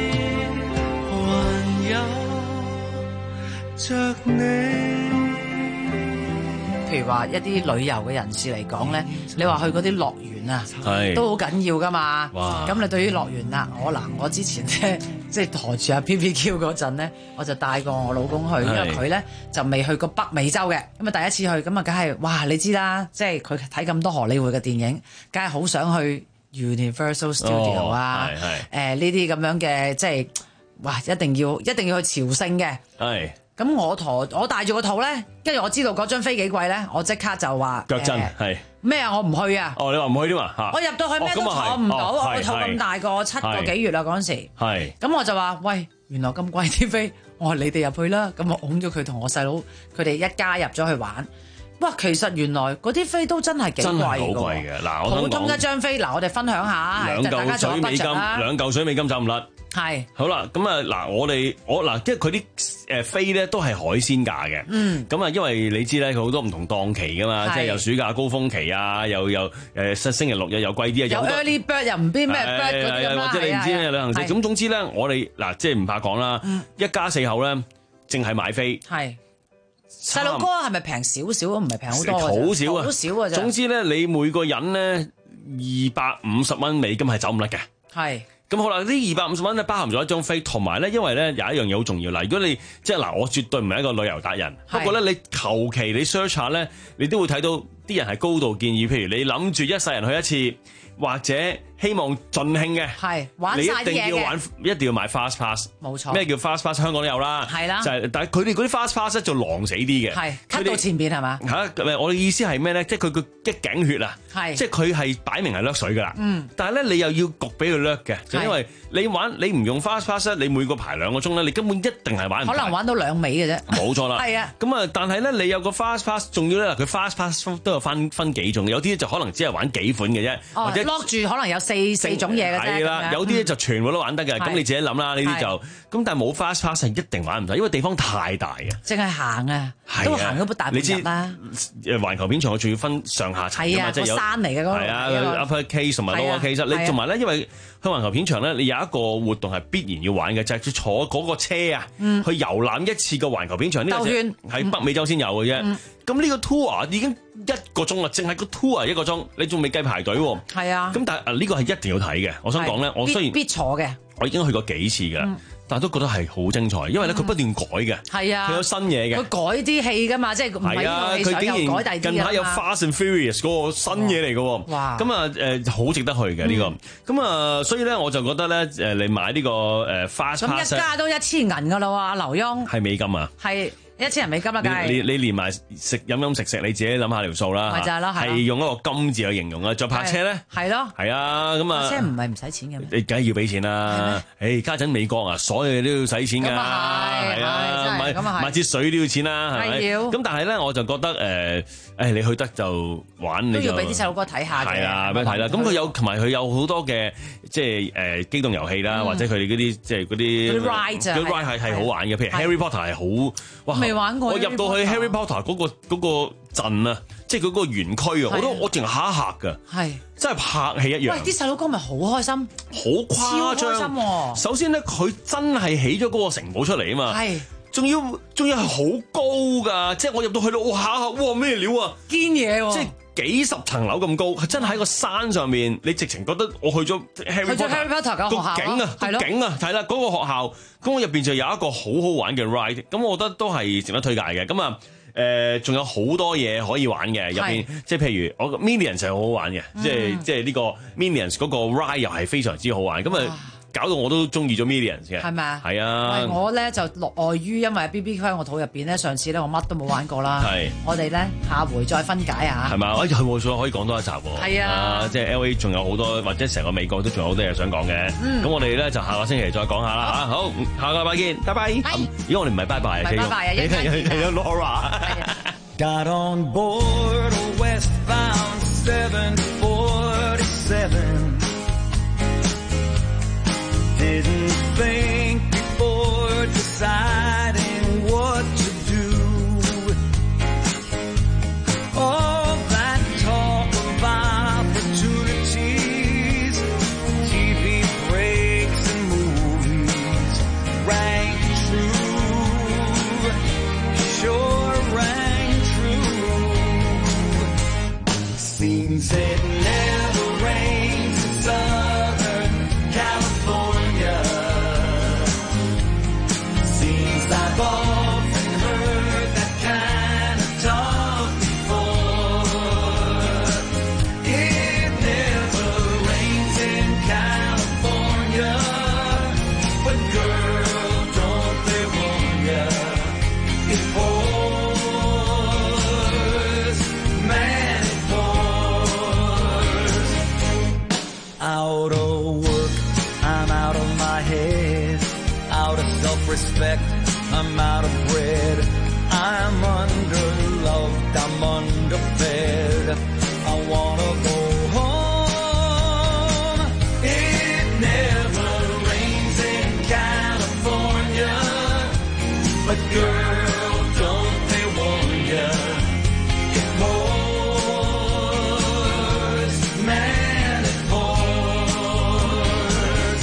還有着你。 譬如話一啲旅遊嘅人士嚟講咧，你話去嗰啲樂園啊， 係都好緊要噶嘛。 哇咁你對於樂園啦，我嗱我之前咧即係抬住阿 P P Q 嗰陣咧，我就帶過我老公去，因為佢咧就未去過北美洲嘅，咁啊第一次去，咁啊梗係哇你知啦，即係佢睇咁多荷里活嘅電影，梗係好想去 Universal Studio 啊，誒呢啲咁樣嘅即係哇一定要一定要去朝聖嘅。 係。 咁我陀我帶住個肚咧，跟住我知道嗰張飛幾貴咧，我即刻就話腳震係咩啊？我唔去啊！ 哦，你話唔去添嘛嚇？ 我入到去咩都坐唔到，我個肚咁大個，七個幾月啦嗰陣時。 係。 咁我就話：喂，原來咁貴啲飛，我話你哋入去啦。咁我擁咗佢同我細佬，佢哋一家入咗去玩。哇，其實原來嗰啲飛都真係幾貴㗎。真係好貴嘅。嗱，我想講普通一張飛，嗱，我哋分享下， 兩嚿水美金，兩嚿水美金走唔甩。 係好啦，咁啊嗱，我哋我嗱，即係佢啲誒飛咧都係海鮮價嘅。嗯，咁啊，因為你知咧，佢好多唔同檔期噶嘛，即係有暑假高峰期啊，又又誒星期六日又貴啲啊， 有 early bird 又唔知咩 bird 嗰啲啦， 或者你唔知咩旅行社。咁總之咧，我哋嗱即係唔怕講啦，一家四口咧，淨係買飛係細路哥係咪平少少？唔係平好多， 好少啊， 好少啊。 總之咧，你每個人咧二百五十蚊美金係走唔甩嘅。係。咁好啦，呢二百五十蚊咧包含咗一張飛，同埋咧，因為咧有一樣嘢好重要啦。如果你即係嗱，我絕對唔係一個旅遊達人，不過咧你求其你 search 下咧，你都會睇到啲人係高度建議，譬如你諗住一世人去一次，或者希望盡興嘅，係玩晒嘢嘅，你一定要玩，一定要買 fast pass。冇錯。咩叫 fast pass？香港都有啦。係啦。就係，但係佢哋嗰啲 fast pass 咧就狼死啲嘅。係。cut到前邊係嘛？嚇！我嘅意思係咩咧？即係佢個激頸血啊！係。即係佢係擺明係掠水㗎啦。嗯。但係咧，你又要焗俾佢掠嘅，就因為你玩你唔用 fast pass 咧，你每個排兩個鐘咧，你根本一定係玩唔到。可能玩到兩尾嘅啫。冇錯啦。係啊。咁啊，但係咧，你有個 fast pass，仲要咧，佢 fast pass 都有分分幾種，有啲就可能只係玩幾款嘅啫，或者 lock 住可能有。四四種嘢嘅啫，係啦，有啲咧就全部都玩得嘅，咁你自己諗啦，呢啲就咁，但係冇 fast pass 係一定玩唔到，因為地方太大啊，淨係行啊，都行咗大半日啦。誒，環球片場我仲要分上下層㗎嘛，即係有山嚟嘅嗰個，係啊 ，upper case 同埋 lower case，你同埋咧，因為去環球片場咧，你有一個活動係必然要玩嘅，就係坐嗰個車啊，去遊覽一次個環球片場，呢個喺北美洲先有嘅啫。咁呢個 tour 已經一個鐘啦，淨係個 tour 一個鐘，你仲未計排隊喎。係啊。咁但係啊，呢個係一定要睇嘅。我想講咧，我雖然必坐嘅，我已經去過幾次㗎，但係都覺得係好精彩，因為咧佢不斷改嘅。係啊。佢有新嘢嘅。佢改啲戲㗎嘛，即係唔係呢個戲上又改第啲㗎嘛。近排有 Fast and Furious 嗰個新嘢嚟㗎。哇！咁啊誒，好值得去嘅呢個。咁啊，所以咧我就覺得咧誒，你買呢個誒 Fast Pass。咁一家都一千銀㗎啦喎，阿劉墉。係美金啊？係。一千人美金啦，梗係你你連埋食飲飲食食，你自己諗下條數啦。咪就係咯，係用一個金字去形容啊！再泊車咧，係咯，係啊，咁啊，泊車唔係唔使錢嘅咩？你梗係要俾錢啦！誒，家陣美國啊，所有嘢都要使錢㗎，係啊，買買支水都要錢啦，係咪？咁但係咧，我就覺得誒誒，你去得就玩，都要俾啲細路哥睇下嘅。係啊，俾佢睇啦。咁佢有同埋佢有好多嘅即係誒機動遊戲啦，或者佢哋嗰啲即係嗰啲 ride 嗰啲 ride 係係好玩嘅，譬如 Harry Potter 係好哇。玩過我入到去 Harry Potter 嗰、嗰個嗰、嗰個鎮啊，即係佢嗰個園區啊，我都我淨係嚇一嚇㗎，係真係拍戲一樣。喂，啲細佬哥咪好開心，好誇張。超開心啊、首先咧，佢真係起咗嗰個城堡出嚟啊嘛，係，仲要仲要係好高㗎，即係我入到去到，我嚇一嚇，哇咩料啊，堅嘢喎，即係。 幾十層樓咁高，係真係喺個山上面，你直情覺得我去咗 Harry 去咗 Harry Potter 嘅學校個景啊，個景啊，係啦，嗰個學校，咁入邊就有一個好好玩嘅 ride，咁我覺得都係值得推介嘅。咁啊，誒，仲有好多嘢可以玩嘅入邊，即係譬如我 Minions 係好好玩嘅，即係即係呢個 Minions 嗰個 ride 又係非常之好玩，咁啊。搞到我都中意咗 Millions 嘅， 係咪啊？ 係啊！ 我咧就落礙於因為 B B Q 喺我肚入邊咧，上次咧我乜都冇玩過啦。係，我哋咧下回再分解下。 係嘛？哎，係喎，所以可以講多一集喎。 係啊， 即係 L A 仲有好多，或者成個美國都仲有好多嘢想講嘅。嗯，咁我哋咧就下個星期再講下啦嚇。好，下個禮拜見，拜拜。咦，我哋唔係拜拜啊， 拜拜啊，一陣見。 係啊 Laura。 Got on board a westbound seven forty-seven. Didn't think before deciding what to do. All that talk of opportunities, T V breaks and movies rang true, sure rang true. Seems it never rains in Southern California. I've often heard that kind of talk before. It never rains in California, but girl, don't they warn ya? It pours, man, it pours. Out of work, I'm out of my head, out of self-respect. I'm out of bread, I'm underloved, I'm underfed. I wanna go home. It never rains in California, but girl, don't they warn ya? It pours, man, it pours.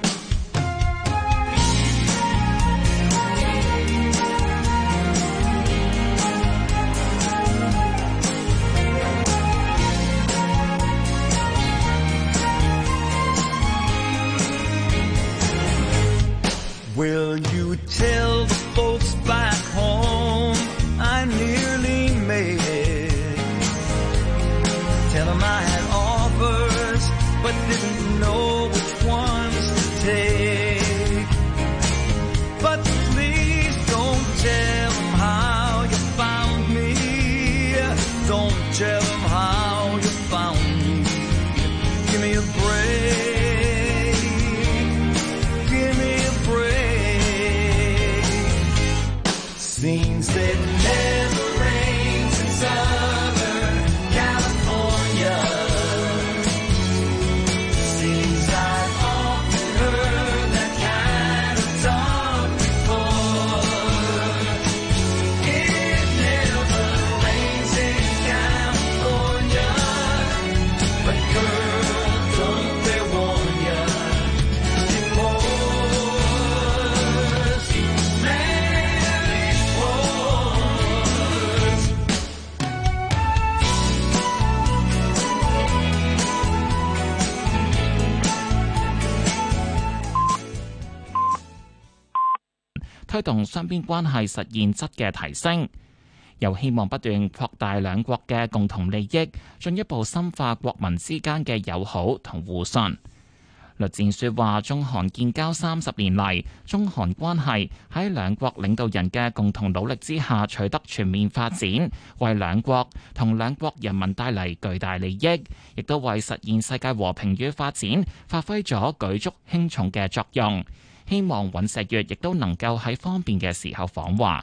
Will you tell the folks back home I nearly made it? Tell them I had offers but didn't know which ones to take. But please don't tell them how you found me. Don't tell them how you found me. Give me a break. Give me a break. Seems it never rains in Southern California. Seems I've often heard that kind of talk before. It never rains in California, but girl, don't they warn ya? It pours, man, it pours. 推動雙邊關係實現質嘅提升，又希望不斷擴大兩國嘅共同利益，進一步深化國民之間嘅友好同互信。栗戰書話：中韓建交三十年嚟，中韓關係喺兩國領導人嘅共同努力之下取得全面發展，為兩國同兩國人民帶嚟巨大利益，亦都為實現世界和平與發展發揮咗舉足輕重嘅作用。希望尹錫悅亦都能夠喺方便嘅時候訪華。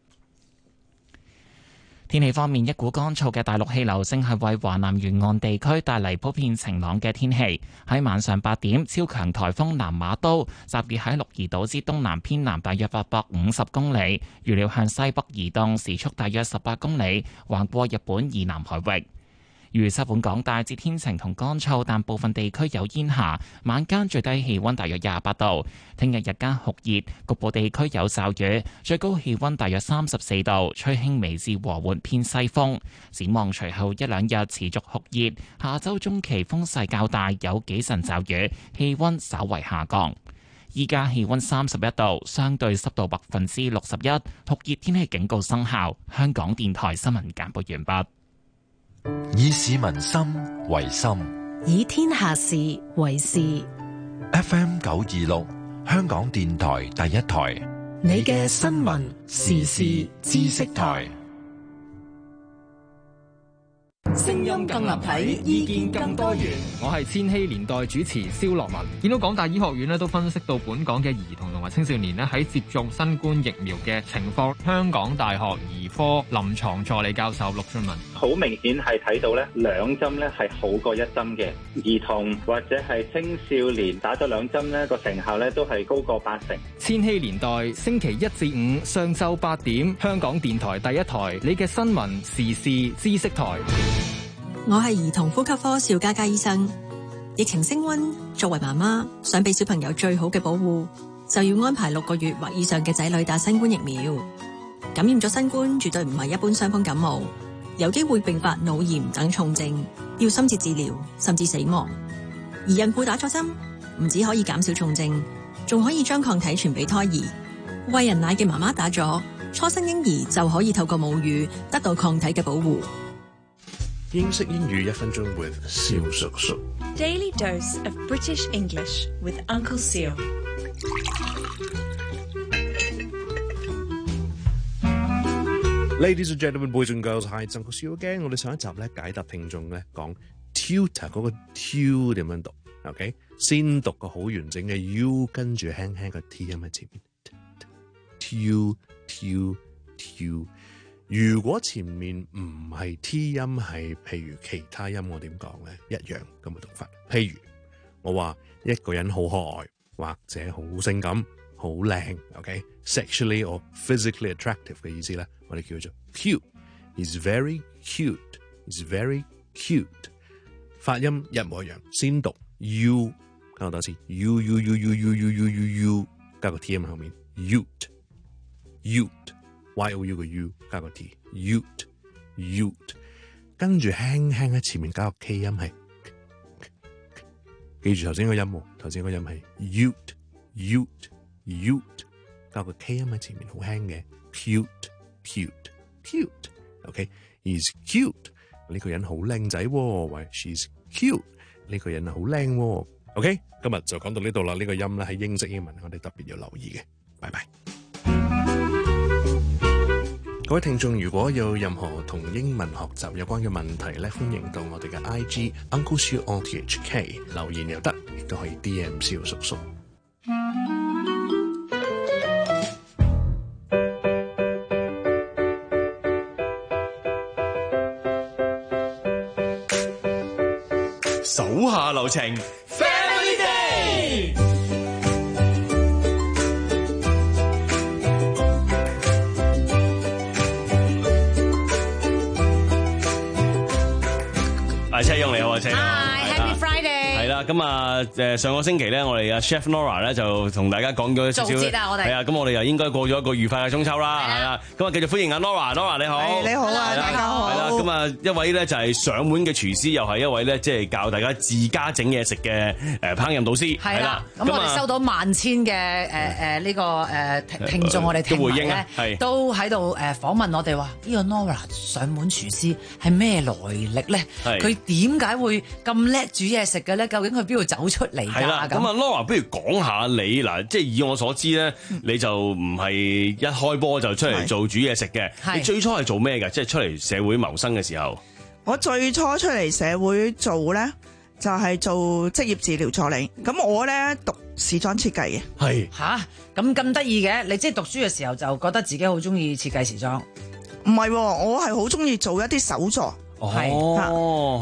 天氣方面，一股乾燥嘅大陸氣流正係為華南沿岸地區帶嚟普遍晴朗嘅天氣。喺晚上八點，超強颱風南馬都集結喺鹿兒島之東南偏南大約八百五十公里，預料向西北移動，時速大約十八公里，橫過日本以南海域。 預測本港大致天晴同乾燥，但部分地區有煙霞。晚間最低氣溫大約廿八度。聽日日間酷熱，局部地區有驟雨，最高氣溫大約三十四度，吹輕微至和緩偏西風。展望隨後一兩日持續酷熱，下周中期風勢較大，有幾陣驟雨，氣溫稍為下降。依家氣溫三十一度，相對濕度百分之六十一，酷熱天氣警告生效。香港電台新聞簡報完畢。 以市民心為心， 以天下事為事。 F M 九二六，香港電台第一台， 你嘅新聞時事知識台。 聲音更立體，意見更多元。 我係千禧年代主持蕭樂文。見到港大醫學院咧都分析到本港嘅兒童同埋青少年咧喺接種新冠疫苗嘅情況。香港大學兒科臨床助理教授陸俊文， 好明顯係睇到咧兩針咧係好過一針嘅。兒童或者係青少年打咗兩針咧個成效咧都係高過八成。 千禧年代星期一至五上晝八點，香港電台第一台，你嘅新聞時事知識台。 我係兒童呼吸科邵嘉嘉醫生。疫情升溫，作為媽媽想俾小朋友最好嘅保護，就要安排六個月或以上嘅仔女打新冠疫苗。感染咗新冠絕對唔係一般傷風感冒，有機會併發腦炎等重症，要深切治療甚至死亡。而孕婦打咗針，唔止可以減少重症，仲可以將抗體傳俾胎兒。餵人奶嘅媽媽打咗，初生嬰兒就可以透過母乳得到抗體嘅保護。 英式英語一分鐘 with 蕭叔叔。 Daily dose of British English with Uncle Seal。 Ladies and gentlemen, boys and girls, hi, it's Uncle Seal again。 我哋上一集咧解答聽眾咧講 tutor 嗰個 tu 點樣讀 ，OK？ 先讀個好完整嘅 u， 跟住輕輕個 t 音喺前面 ，tu tu tu。如果前面唔係 T 音，係譬如其他音，我點講咧？一樣咁嘅讀法。譬如我話一個人好可愛，或者好性感、好靚 ，OK？Sexually or physically attractive 嘅意思咧，我哋叫做 cute。He's very cute。He's very cute。發音一模一樣，先讀 u， 跟我多次 u u u u u u u u u， 加個 T 音喺後面 ，ute，ute。Y O U 個 U 加個 T，ute ute， 跟住輕輕喺前面加個 K 音係，記住頭先個音喎，頭先個音係 ute ute ute， 加個 K 音喺前面好輕嘅 cute cute cute，OK，he's cute 呢個人好靚仔喎，喂 she's cute 呢個人好靚喎 ，OK， 今日就講到呢度啦，呢個音咧喺英式英文我哋特別要留意嘅，拜拜。各位聽眾，如果有任何同英文學習有關嘅問題咧，歡迎到我哋嘅 I G Uncle Siu O T H K 留言又得，亦都可以 D M 蕭叔叔。 手下留情 ，Family Day。 車勇你好啊，車勇。 Hi，Happy Friday。 係啦，咁啊，誒上個星期咧，我哋嘅 Chef Nora 咧就同大家講咗少少。 做節啊，我哋。 係啊，咁我哋又應該過咗一個愉快嘅中秋啦，係啦。咁啊，繼續歡迎阿 Nora，Nora 你好。 你好啊，大家好。 係啦，咁啊，一位咧就係上門嘅廚師，又係一位咧即係教大家自家整嘢食嘅誒烹飪導師。 係啦，咁我哋收到萬千嘅誒誒呢個誒聽聽眾，我哋聽埋咧都喺度誒訪問我哋話呢個 Nora 上門廚師係咩來歷咧？佢點解會咁叻煮嘢食嘅咧？究竟佢邊度走出嚟㗎？ 係啦，咁啊 Nora 不如講下你嗱，即係以我所知咧，嗯、你就唔係一開波就出嚟做煮嘢食嘅。你最初係做咩嘅？即係出嚟社會謀生嘅時候。 我最初出嚟社會做咧，就係、是、做職業治療助理。咁我咧讀時裝設計嘅。 係吓，咁咁得意嘅？你即係讀書嘅時候就覺得自己好中意設計時裝？ 唔係、啊，我係好中意做一啲手作。 哦，嚇！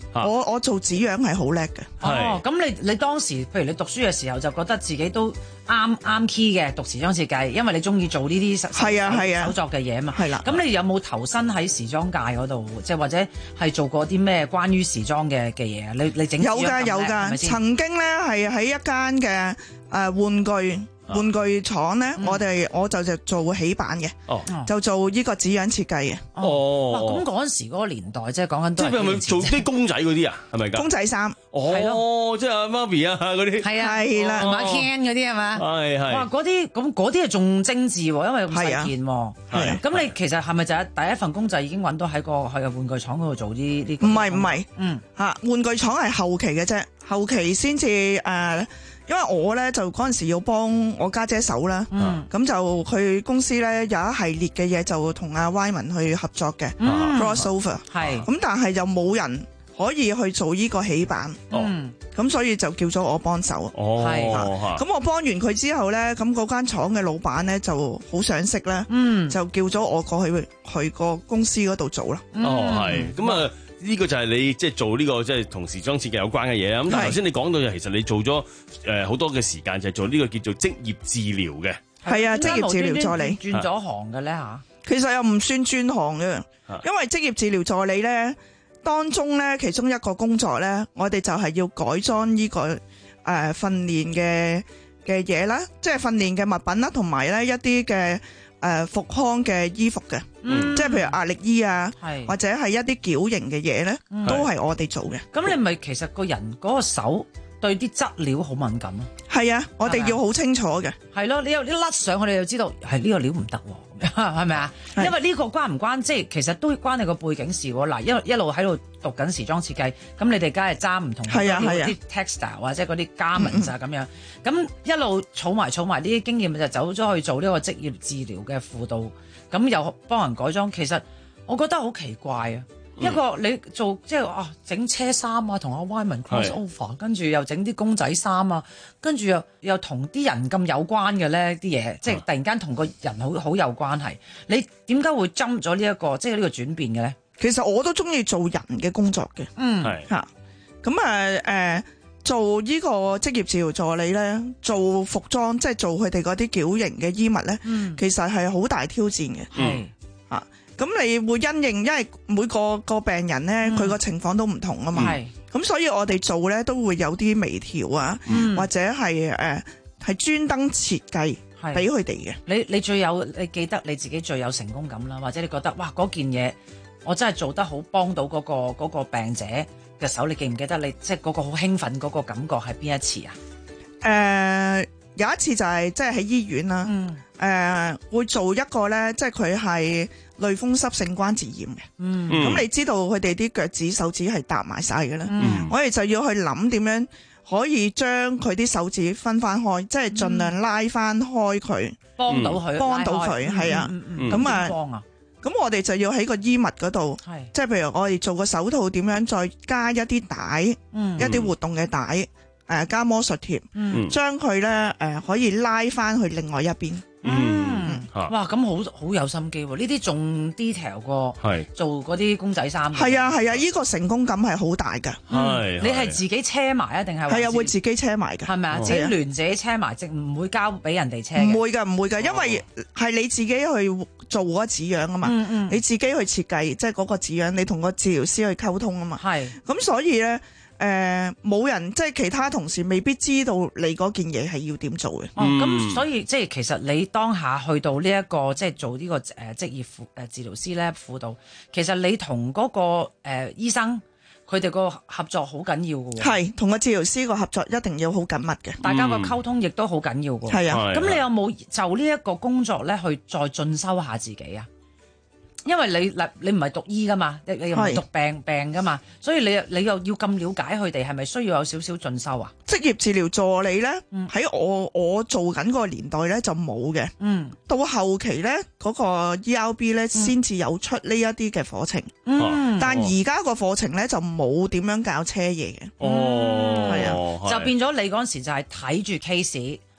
我我做紙樣係好叻嘅。 哦，咁你你當時譬如你讀書嘅時候就覺得自己都啱啱 key 嘅讀時裝設計，因為你中意做呢啲手係啊係啊手作嘅嘢嘛。 係啦。 咁你有冇投身喺時裝界嗰度，即係或者係做過啲咩關於時裝嘅嘅嘢啊？你你整有㗎有㗎，曾經咧係喺一間嘅誒玩具。玩具廠咧，我哋我就就做起版嘅，就做呢個紙樣設計嘅。 哦， 咁嗰陣時嗰個年代，即係講緊都係即係咪做啲公仔嗰啲啊？係咪㗎？ 公仔衫。 哦，即係阿媽咪啊嗰啲。 係啊，係啦，馬 Ken 嗰啲係嘛？ 係係。 哇，嗰啲咁嗰啲係仲精緻喎，因為咁細件喎。 係啊。 咁你其實係咪就係第一份工就已經揾到喺個喺個玩具廠嗰度做啲啲？ 唔係唔係， 嗯嚇玩具廠係後期嘅啫，後期先至誒。因為我咧就嗰陣時要幫我家姐手啦，咁、嗯、就佢公司咧有一系列嘅嘢就同阿 Wyman 去合作嘅、嗯、crossover， 係咁但係又冇人可以去做呢個起版，咁、嗯、所以就叫咗我幫手。 哦， 係咁我幫完佢之後咧，咁嗰間廠嘅老闆咧就好想識啦，嗯、就叫咗我過去去個公司嗰度做啦。 哦，係咁啊。呢個就係你即係做呢個即係同時裝設計有關嘅嘢啦。咁但係頭先你講到其實你做咗誒好多嘅時間就係做呢個叫做職業治療嘅。 係啊，職業治療助理轉咗行嘅咧嚇。 其實又唔算轉行嘅，因為職業治療助理咧當中咧其中一個工作咧，我哋就係要改裝呢個誒訓練嘅嘅嘢啦，即係訓練嘅物品啦，同埋咧一啲嘅誒復康嘅衣服嘅。嗯、即係譬如壓力衣啊，或者係一啲矯形嘅嘢咧，嗯、都係我哋做嘅。 咁你咪其實個人嗰個手對啲質料好敏感咯。 係啊，我哋要好清楚嘅。 係咯，你有啲甩上，我哋就知道係呢個料唔得喎，係咪啊？因為呢個關唔關即係其實都關你個背景事喎。嗱，一一路喺度讀緊時裝設計，咁你哋梗係揸唔同嗰啲 textile 或者嗰啲 garments 啊咁樣，咁一路儲埋儲埋呢啲經驗，就走咗去做呢個職業治療嘅輔導。咁又幫人改裝，其實我覺得好奇怪啊！嗯、一個你做即係啊整車衫啊，同阿 Wyman cross over，跟住又整啲公仔衫啊，跟住又又同啲人咁有關嘅咧啲嘢，即係突然間同個人好好有關係。你點解會針咗呢一個即係呢個轉變嘅咧？ 其實我都中意做人嘅工作嘅，嗯係嚇。咁啊誒做呢個職業治療助理咧，做服裝即係做佢哋嗰啲矯形嘅衣物咧，嗯、其實係好大挑戰嘅。嗯嚇，咁、啊、你會因應，因為每個個病人咧，佢個、嗯、情況都唔同啊嘛。係咁，所以我哋做咧都會有啲微調啊，嗯、或者係誒係專登設計俾佢哋嘅。 你你最有你記得你自己最有成功感啦，或者你覺得哇嗰件嘢我真係做得好，幫到嗰、嗰個嗰個病者嘅手，你記唔記得你即係嗰個好興奮嗰個感覺係邊一次啊？ 誒、呃、有一次就係即係喺醫院啦，誒、嗯呃、會做一個咧，即係佢係類風濕性關節炎嘅，咁、嗯、你知道佢哋啲腳趾手指係搭埋晒嘅啦，嗯、我哋就要去諗點樣可以將佢啲手指分翻開，即係盡量拉翻開佢， 幫到佢， 幫到佢，係啊，咁啊。咁我哋就要喺個衣物嗰度，即係譬如我哋做個手套點樣再加一啲帶，嗯、一啲活動嘅帶，誒、呃、加魔術貼，嗯、將佢咧誒可以拉翻去另外一邊。 嗯，嗯哇，咁好好有心機喎！呢啲仲 detail 過做嗰啲公仔衫。 係啊係啊，呢、呢個成功感係好大㗎。 嗯、你係自己車埋啊，定係？係啊，會自己車埋㗎。 係咪啊？自己聯自己車埋，即唔會交俾人哋車。唔會㗎，唔會㗎，因為係你自己去做嗰個紙樣啊嘛。嗯嗯、你自己去設計，即係嗰個紙樣，你同個治療師去溝通啊嘛。係。咁所以咧。誒冇、呃、人即係其他同事未必知道你嗰件嘢係要點做嘅。 哦，咁所以即係其實你當下去到呢、這、一個即係做呢、這個誒職業輔誒治療師咧輔導，其實你同嗰、那個誒、呃、醫生佢哋個合作好緊要嘅喎。 係，同個治療師個合作一定要好緊密嘅， 大家個溝通亦都好緊要嘅。係啊，咁你有冇就呢一個工作咧去再進修下自己啊？因為你嗱，你唔係讀醫噶嘛，你你又唔係讀病病噶嘛，所以你你又要咁了解佢哋，係咪需要有少少進修啊？ 職業治療助理咧，喺、嗯、我我做緊嗰個年代咧就冇嘅。嗯，到後期咧嗰、嗰個 E R B 咧先至有出呢一啲嘅課程。嗯，但而家個課程咧就冇點樣教車嘢嘅。 哦， 係啊， 就變咗你嗰陣時就係睇住 case。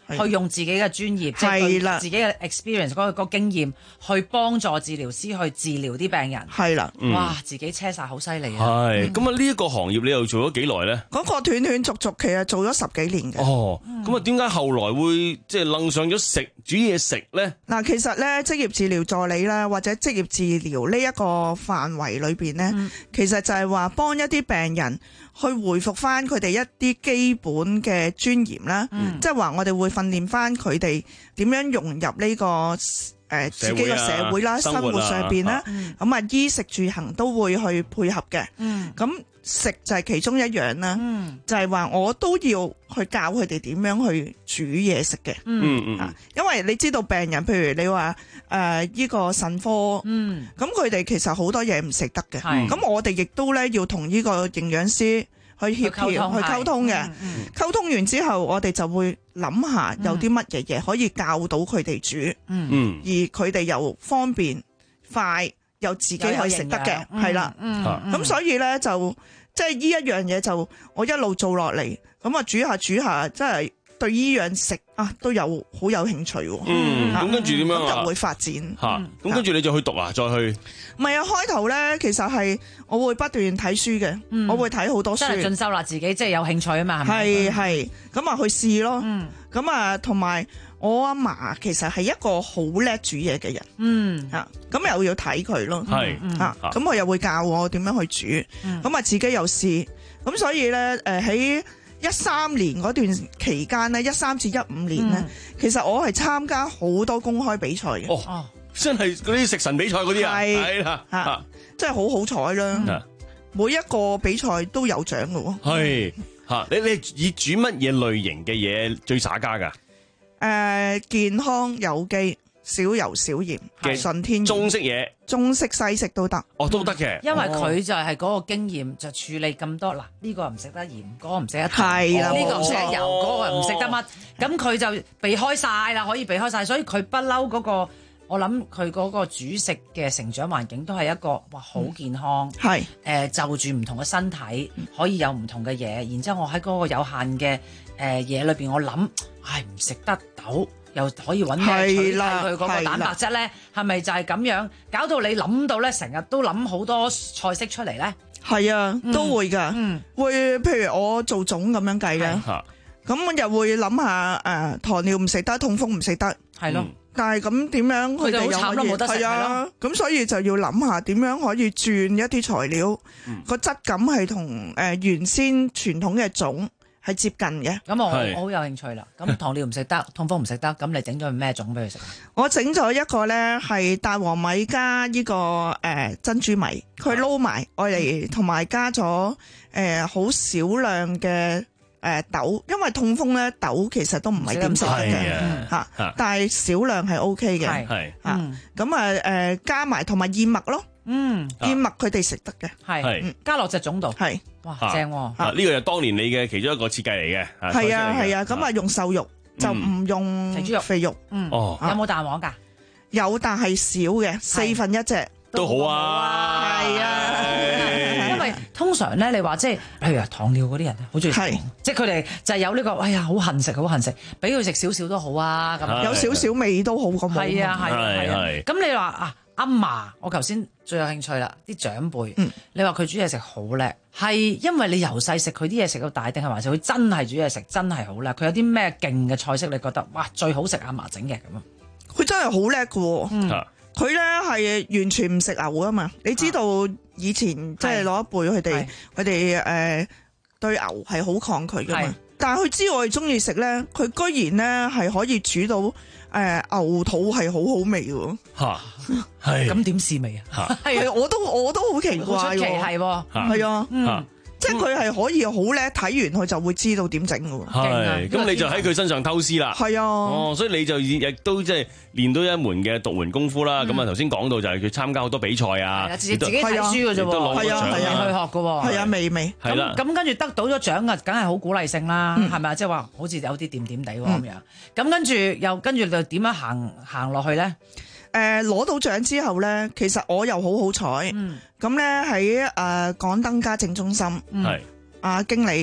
去用自己嘅專業，即係佢自己嘅 experience 嗰個經驗去幫助治療師去治療啲病人。 係啦， 哇！自己車晒好犀利啊！ 係咁啊！呢一個行業你又做咗幾耐咧？ 嗰個斷斷續續其實做咗十幾年嘅。 哦，咁啊點解後來會即係楞上咗食煮嘢食咧？ 嗱，其實咧職業治療助理啦，或者職業治療呢一個範圍裏邊咧，嗯、其實就係話幫一啲病人去回復翻佢哋一啲基本嘅尊嚴啦，嗯、即係話我哋會訓練翻佢哋點樣融入呢、這個誒、呃、自己嘅社會啦、啊、生活上邊啦，咁啊、嗯、衣食住行都會去配合嘅，咁、嗯。食就係其中一樣啦，嗯、就係話我都要去教佢哋點樣去煮嘢食嘅，嗯嗯，因為你知道病人，譬如你話誒依個腎科，嗯，咁佢哋其實好多嘢唔食得嘅，咁、嗯、我哋亦都咧要同呢個營養師去協調去溝通嘅，溝、嗯嗯、通完之後，我哋就會諗下有啲乜嘢嘢可以教到佢哋煮，嗯嗯，而佢哋又方便快又自己可以食得嘅，係啦，咁所以咧就。即係呢一樣嘢就我一路做落嚟，咁啊煮下煮下，真係對呢樣食啊都有好有興趣喎。 嗯，咁跟住點樣啊？ 咁就會發展嚇。 咁跟住你就去讀啊，再去。 唔係啊，開頭咧其實係我會不斷睇書嘅，嗯、我會睇好多書。 真係進修啦，自己即係有興趣啊嘛，係咪？ 係係，咁啊去試咯。咁啊同埋。我阿嫲其實係一個好叻煮嘢嘅人，嗯嚇，咁又要睇佢咯，係嚇，咁佢又會教我點樣去煮，咁啊自己又試，咁所以咧誒喺一三年嗰段期間咧，一三至一五年咧，其實我係參加好多公開比賽嘅， 哦，真係嗰啲食神比賽嗰啲啊，係啦嚇，真係好好彩啦，每一個比賽都有獎嘅喎， 係嚇，你你以煮乜嘢類型嘅嘢最耍家㗎？ 誒、呃，健康有機，少油少鹽，純天然， 中式嘢， 中式西式都得， 哦都得嘅， 因為佢就係嗰個經驗就處理咁多，嗱呢、呢個唔食得鹽，嗰、嗰個唔食得糖， 係啦， 呢個唔食得油，嗰、哦、個唔食得乜，咁佢就避開晒啦，可以避開晒，所以佢不嬲嗰個，我諗佢嗰個煮食嘅成長環境都係一個哇好健康，係誒、嗯呃、就住唔同嘅身體可以有唔同嘅嘢，然之後我喺嗰個有限嘅。誒嘢裏邊，我諗，唉唔食得豆，又可以揾咩取替佢嗰個蛋白質咧？係咪就係咁樣搞到你諗到咧？成日都諗好多菜式出嚟咧？ 係啊，都會㗎，嗯、會譬如我做粽咁樣計嘅，咁我又會諗下誒糖尿唔食得，痛風唔食得，係咯。但係咁點樣佢哋又可以係啊？咁所以就要諗下點樣可以轉一啲材料，個、嗯、質感係同誒原先傳統嘅粽。係接近嘅， 咁我我好有興趣啦。咁糖尿唔食得，痛風唔食得，咁你整咗咩粽俾佢食啊？ 我整咗一個咧，係大黃米加呢、這個誒、呃、珍珠米，佢撈埋我嚟，同埋加咗誒好少量嘅誒、呃、豆，因為痛風咧豆其實都唔係點食得嘅嚇，但係少量係 O K 嘅，係嚇咁啊誒加埋同埋燕麥咯。嗯，燕麥佢哋食得嘅， 係加落隻粽度，係哇正喎！ 啊呢個就當年你嘅其中一個設計嚟嘅， 係啊係啊，咁啊用瘦肉就唔用肥豬肉，肥肉， 嗯哦，有冇蛋黃㗎？ 有，但係少嘅，四分一隻都好啊， 係啊， 因為通常咧你話即係譬如糖尿嗰啲人好中意食，即係佢哋就係有呢個，哎呀好恨食好恨食，俾佢食少少都好啊，咁有少少味都好咁， 係啊係係係，咁你話啊？阿嫲，我頭先最有興趣啦，啲長輩，嗯、你話佢煮嘢食好叻，係因為你由細食佢啲嘢食到大，定係還是佢真係煮嘢食真係好叻？佢有啲咩勁嘅菜式？你覺得哇最好食阿嫲整嘅咁啊？ 佢真係好叻㗎，佢咧係完全唔食牛啊嘛！你知道以前即係老一輩佢哋佢哋誒對牛係好抗拒㗎嘛，但係佢知我哋中意食咧，佢居然咧係可以煮到。誒、呃、牛肚係好好味喎， 嚇係咁點試味啊？ 係我都我都好奇怪喎， 出奇係喎， 係啊，嗯。即係佢係可以好叻，睇完佢就會知道點整嘅喎。 係，咁你就喺佢身上偷師啦。 係啊， 哦，所以你就亦都即係練到一門嘅獨門功夫啦。咁啊頭先講到就係佢參加好多比賽啊， 自己自己睇書嘅啫喎， 係啊係啊， 去學嘅喎。 係啊，未未。 係啦。 咁跟住得到咗獎啊，梗係好鼓勵性啦，係咪啊？即係話好似有啲掂掂地喎咁樣。咁跟住又跟住就點樣行行落去咧？ 誒攞、呃、到獎之後咧，其實我又好好彩，咁咧喺誒港燈家政中心，係阿、嗯啊、經理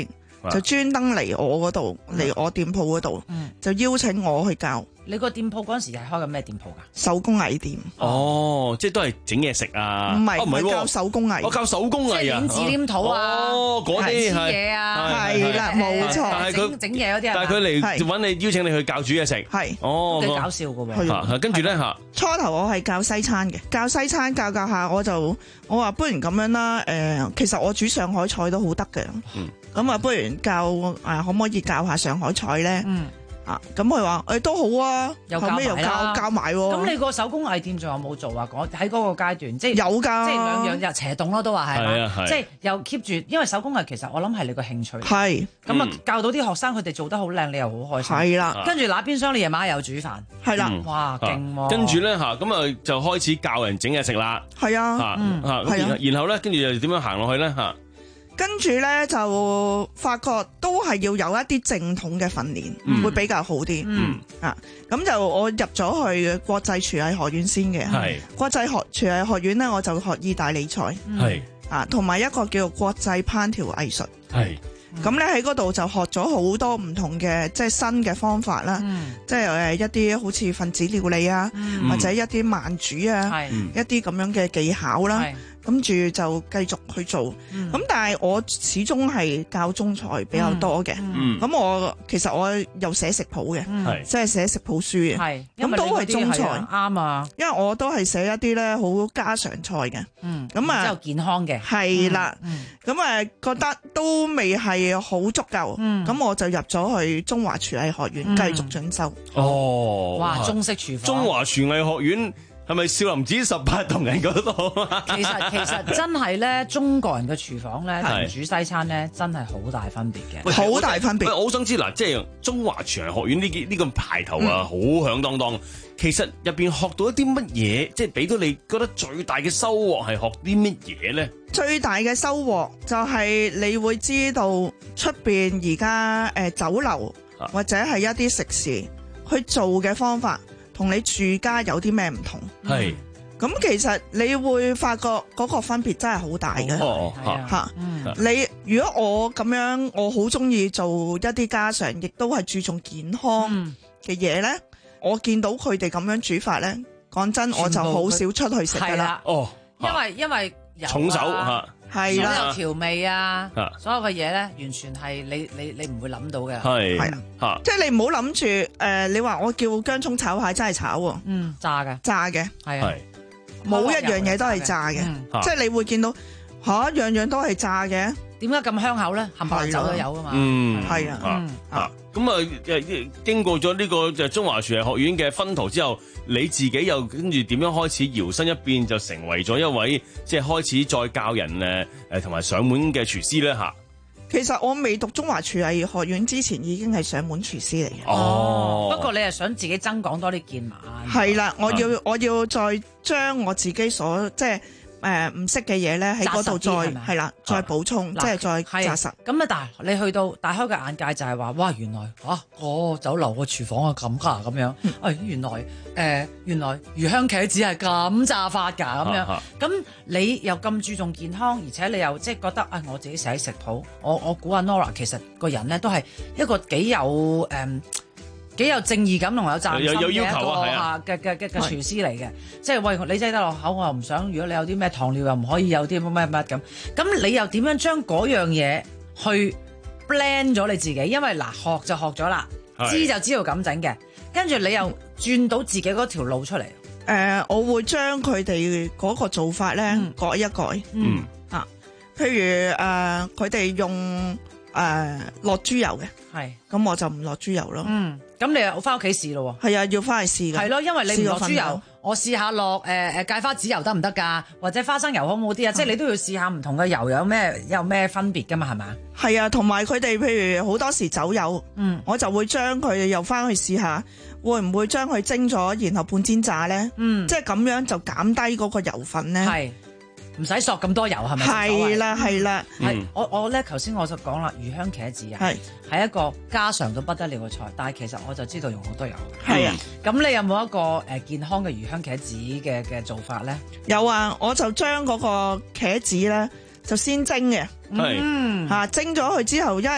就專登嚟我嗰度，嚟我店鋪嗰度，就邀請我去教。 你個店鋪嗰陣時係開緊咩店鋪㗎？ 手工藝店。 哦，即係都係整嘢食啊？ 唔係， 唔係教手工藝。 我教手工藝啊， 即係剪紙黏土啊， 哦，嗰啲係嘢啊， 係啦，冇錯。 但係佢整嘢嗰啲啊。 但係佢嚟揾你邀請你去教煮嘢食。 係。 哦， 幾搞笑㗎喎。 係。跟住咧嚇。 初頭我係教西餐嘅，教西餐教教下我就我話不如咁樣啦，誒，其實我煮上海菜都好得嘅。嗯。咁啊，不如教誒可唔可以教下上海菜咧？嗯。啊，咁佢話誒都好啊，後尾又教教埋喎。 咁你個手工藝店仲有冇做啊？講喺嗰個階段，即係有㗎， 即係兩樣日斜動咯，都話係嘛？即係又 keep 住，因為手工藝其實我諗係你個興趣。 係。 咁啊，教到啲學生佢哋做得好靚，你又好開心。係啦。跟住那邊廂你夜晚又煮飯。係啦。哇，勁喎！ 跟住咧嚇，咁啊就開始教人整嘢食啦。 係啊。 嚇嚇，然然後咧，跟住又點樣行落去咧嚇？ 跟住咧就發覺都係要有一啲正統嘅訓練，嗯、會比較好啲。嗯啊，咁就我入咗去國際廚藝學院先嘅。係國際學廚藝學院咧，我就學意大利菜。係啊，同埋一個叫做國際烹調藝術。係咁咧喺嗰度就學咗好多唔同嘅即係新嘅方法啦。嗯、即係誒一啲好似分子料理啊，嗯、或者一啲慢煮啊，嗯、一啲咁樣嘅技巧啦。跟住就繼續去做，咁、嗯、但係我始終係教中菜比較多嘅，咁、嗯嗯、我其實我又寫食譜嘅，嗯、即係寫食譜書嘅，咁都係中菜， 啱啊， 因為我都係寫一啲咧好家常菜嘅，咁、嗯、啊， 之後健康嘅， 係啦，咁啊、嗯、覺得都未係好足夠，咁、嗯、我就入咗去中華廚藝學院繼續進修。 哦， 哇，中式廚房， 中華廚藝學院。係咪少林寺十八銅人嗰度？ 其實其實真係咧，中國人嘅廚房咧同煮西餐咧，真係好大分別嘅， 好大分別。 我好想知嗱，即係中華廚藝學院呢幾呢個牌頭啊，好響當當。其實入邊學到一啲乜嘢，即係俾到你覺得最大嘅收穫係學啲乜嘢咧？ 最大嘅收穫就係你會知道出邊而家誒酒樓或者係一啲食肆去做嘅方法。同你住家有啲咩唔同？係咁、嗯，其實你會發覺嗰個分別真係好大嘅。嚇、哦，啊嗯、你如果我咁樣，我好中意做一啲家常，亦都係注重健康嘅嘢咧。嗯、我見到佢哋咁樣煮法咧，講真，我就好少出去食噶啦。 哦， 因為因為有、啊、 重手嚇。 係啦，所有調味啊，所有嘅嘢咧，完全係你你你唔會諗到嘅。 係係啦，即係你唔好諗住誒，你話我叫薑葱炒蟹真係炒喎， 嗯，炸嘅， 炸嘅， 係啊， 冇一樣嘢都係炸嘅，即係你會見到吓樣樣都係炸嘅， 點解咁香口咧？冚唪唥酒都有噶嘛， 嗯， 係啊， 啊，咁啊，經過咗呢個就中華廚藝學院嘅薰陶之後。你自己又跟住點樣開始搖身一變，就成為咗一位即係開始再教人誒誒同埋上門嘅廚師咧嚇？ 其實我未讀中華廚藝學院之前已經係上門廚師嚟嘅。 哦，不過你係想自己增廣多啲見聞。係啦，我要我要再將我自己所即係。誒唔識嘅嘢咧喺嗰度再係啦，再補充，即係再紮實。 咁啊，但係你去到大開嘅眼界就係話，哇！原來啊，個酒樓個廚房啊咁㗎咁樣。誒原來誒原來魚香茄子係咁炸法㗎咁樣。咁你又咁注重健康，而且你又即係覺得啊，我自己寫食譜，我我估阿 Nora 其實個人咧都係一個幾有誒。幾有正義感同有責任心嘅一個嘅嘅嘅嘅廚師嚟嘅，即係喂你擠得落口，我又唔想。如果你有啲咩糖尿又唔可以有啲乜乜乜咁，咁你又點樣將嗰樣嘢去 blend 咗你自己？因為嗱學就學咗啦，知就知道咁整嘅，跟住你又轉到自己嗰條路出嚟。誒、 呃，我會將佢哋嗰個做法咧、嗯、改一改。嗯啊，譬如誒，佢、呃、哋用誒落豬油嘅，係咁我就唔落豬油咯。嗯。 咁你又翻屋企試咯喎？ 係啊，要翻去試㗎。 係咯，因為你唔落豬油，我試下落誒誒芥花籽油得唔得㗎？或者花生油好唔好啲啊？嗯、即係你都要試下唔同嘅油有咩有咩分別㗎嘛？係咪？ 係啊，同埋佢哋譬如好多時走油，嗯，我就會將佢又翻去試下，會唔會將佢蒸咗然後半煎炸咧？嗯，即係咁樣就減低嗰個油分咧。係。 唔使索咁多油係咪？ 係啦係啦， 係我我咧頭先我就講啦，魚香茄子啊，係係一個家常到不得了嘅菜，但係其實我就知道用好多油。係啊，咁你有冇一個誒健康嘅魚香茄子嘅嘅做法咧？ 有啊，我就將嗰個茄子咧就先蒸嘅，係嚇蒸咗佢之後，因為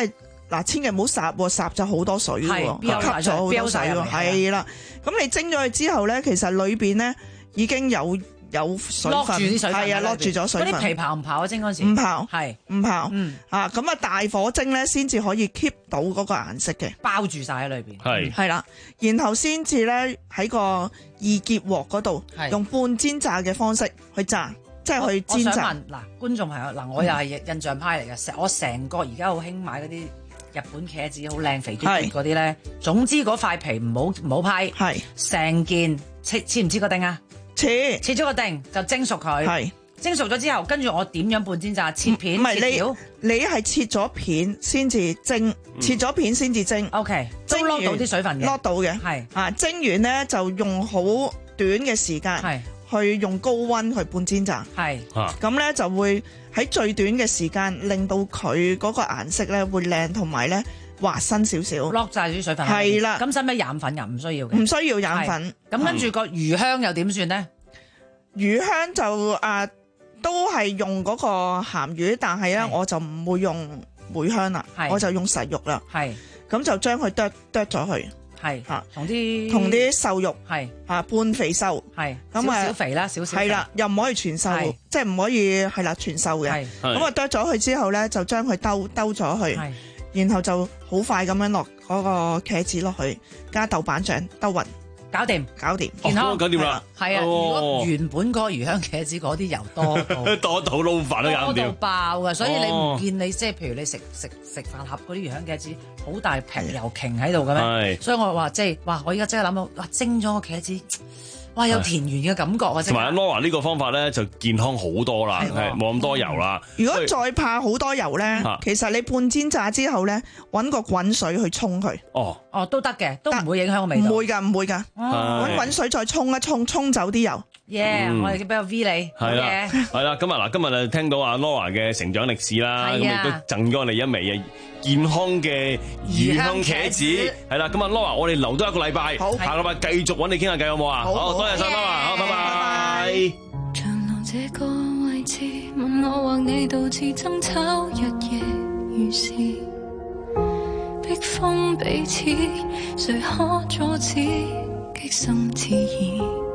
嗱，千祈唔好霎喎，霎咗好多水喎，吸咗好多水喎，係啦。咁你蒸咗佢之後咧，其實裏邊咧已經有有水分， 攞住啲水分， 係啊，攞住咗水分。 嗰啲皮刨唔刨啊？蒸嗰時唔刨， 係唔刨。 嗯啊，咁啊大火蒸咧，先至可以 keep 到嗰個顏色嘅， 包住晒喺裏邊。 係係啦，然後先至咧喺個二結鑊嗰度，用半煎炸嘅方式去炸。即係去煎炸。 我想問嗱，觀眾朋友嗱，我又係印象派嚟嘅，成我成個而家好興買嗰啲日本茄子，好靚肥嘟嘟嗰啲咧。總之嗰塊皮唔好唔好批， 係成件切切唔切個丁啊？ 切切咗個丁就蒸熟佢。 係蒸熟咗之後，跟住我點樣半煎炸？切片？ 唔係切條？ 你你係切咗片先至蒸，切咗片先至蒸。 O K， 都攞到啲水分嘅， 攞到嘅。係啊，蒸完咧就用好短嘅時間。係。去用高溫去半煎炸， 係， 咁咧就會喺最短嘅時間令到佢嗰個顏色咧會靚，同埋咧滑身少少， 落晒啲水分。 係啦， 咁使唔使染粉㗎？唔需要嘅， 唔需要染粉。 咁跟住個魚香又點算咧？ 魚香就啊都係用嗰個鹹魚，但係咧我就唔會用梅香啦，我就用實肉啦。係，咁就將佢剁剁咗佢。 係嚇，同啲同啲瘦肉係嚇半肥瘦， 係咁啊少少肥啦，少少係啦，又唔可以全瘦，即係唔可以係啦全瘦嘅。咁啊剁咗佢之後咧，就將佢兜兜咗去，然後就好快咁樣落嗰個茄子落去，加豆瓣醬兜勻， 搞掂， 搞掂， 健康，搞掂啦。 係啊，如果原本嗰個魚香茄子嗰啲油多多到撈飯都搞唔掂， 多到爆㗎，所以你唔見你即係譬如你食食食飯盒嗰啲魚香茄子好大劈油瓊喺度嘅咩？所以我話即係哇！我而家即刻諗到，哇蒸咗個茄子，哇有田園嘅感覺啊！ 同埋 Laura 呢個方法咧就健康好多啦，係冇咁多油啦。 如果再怕好多油咧，其實你半煎炸之後咧，揾個滾水去沖佢。 哦哦，都得嘅，都唔會影響個味道。 唔會㗎，唔會㗎。揾滾水再沖一沖，沖走啲油。 耶！我哋俾個 V 你。 係啦，係啦。今日嗱，今日啊聽到阿 Laura 嘅成長歷史啦，咁亦都贈咗我哋一味嘅健康嘅魚香茄子。係啦，咁啊 Laura，我哋留多一個禮拜，下個禮拜繼續揾你傾下偈好唔好啊？好，多謝晒 Laura，好，拜拜。 長廊這個位置，問我或你導致爭吵，日夜如是，逼封彼此，誰可阻止激心熾熱？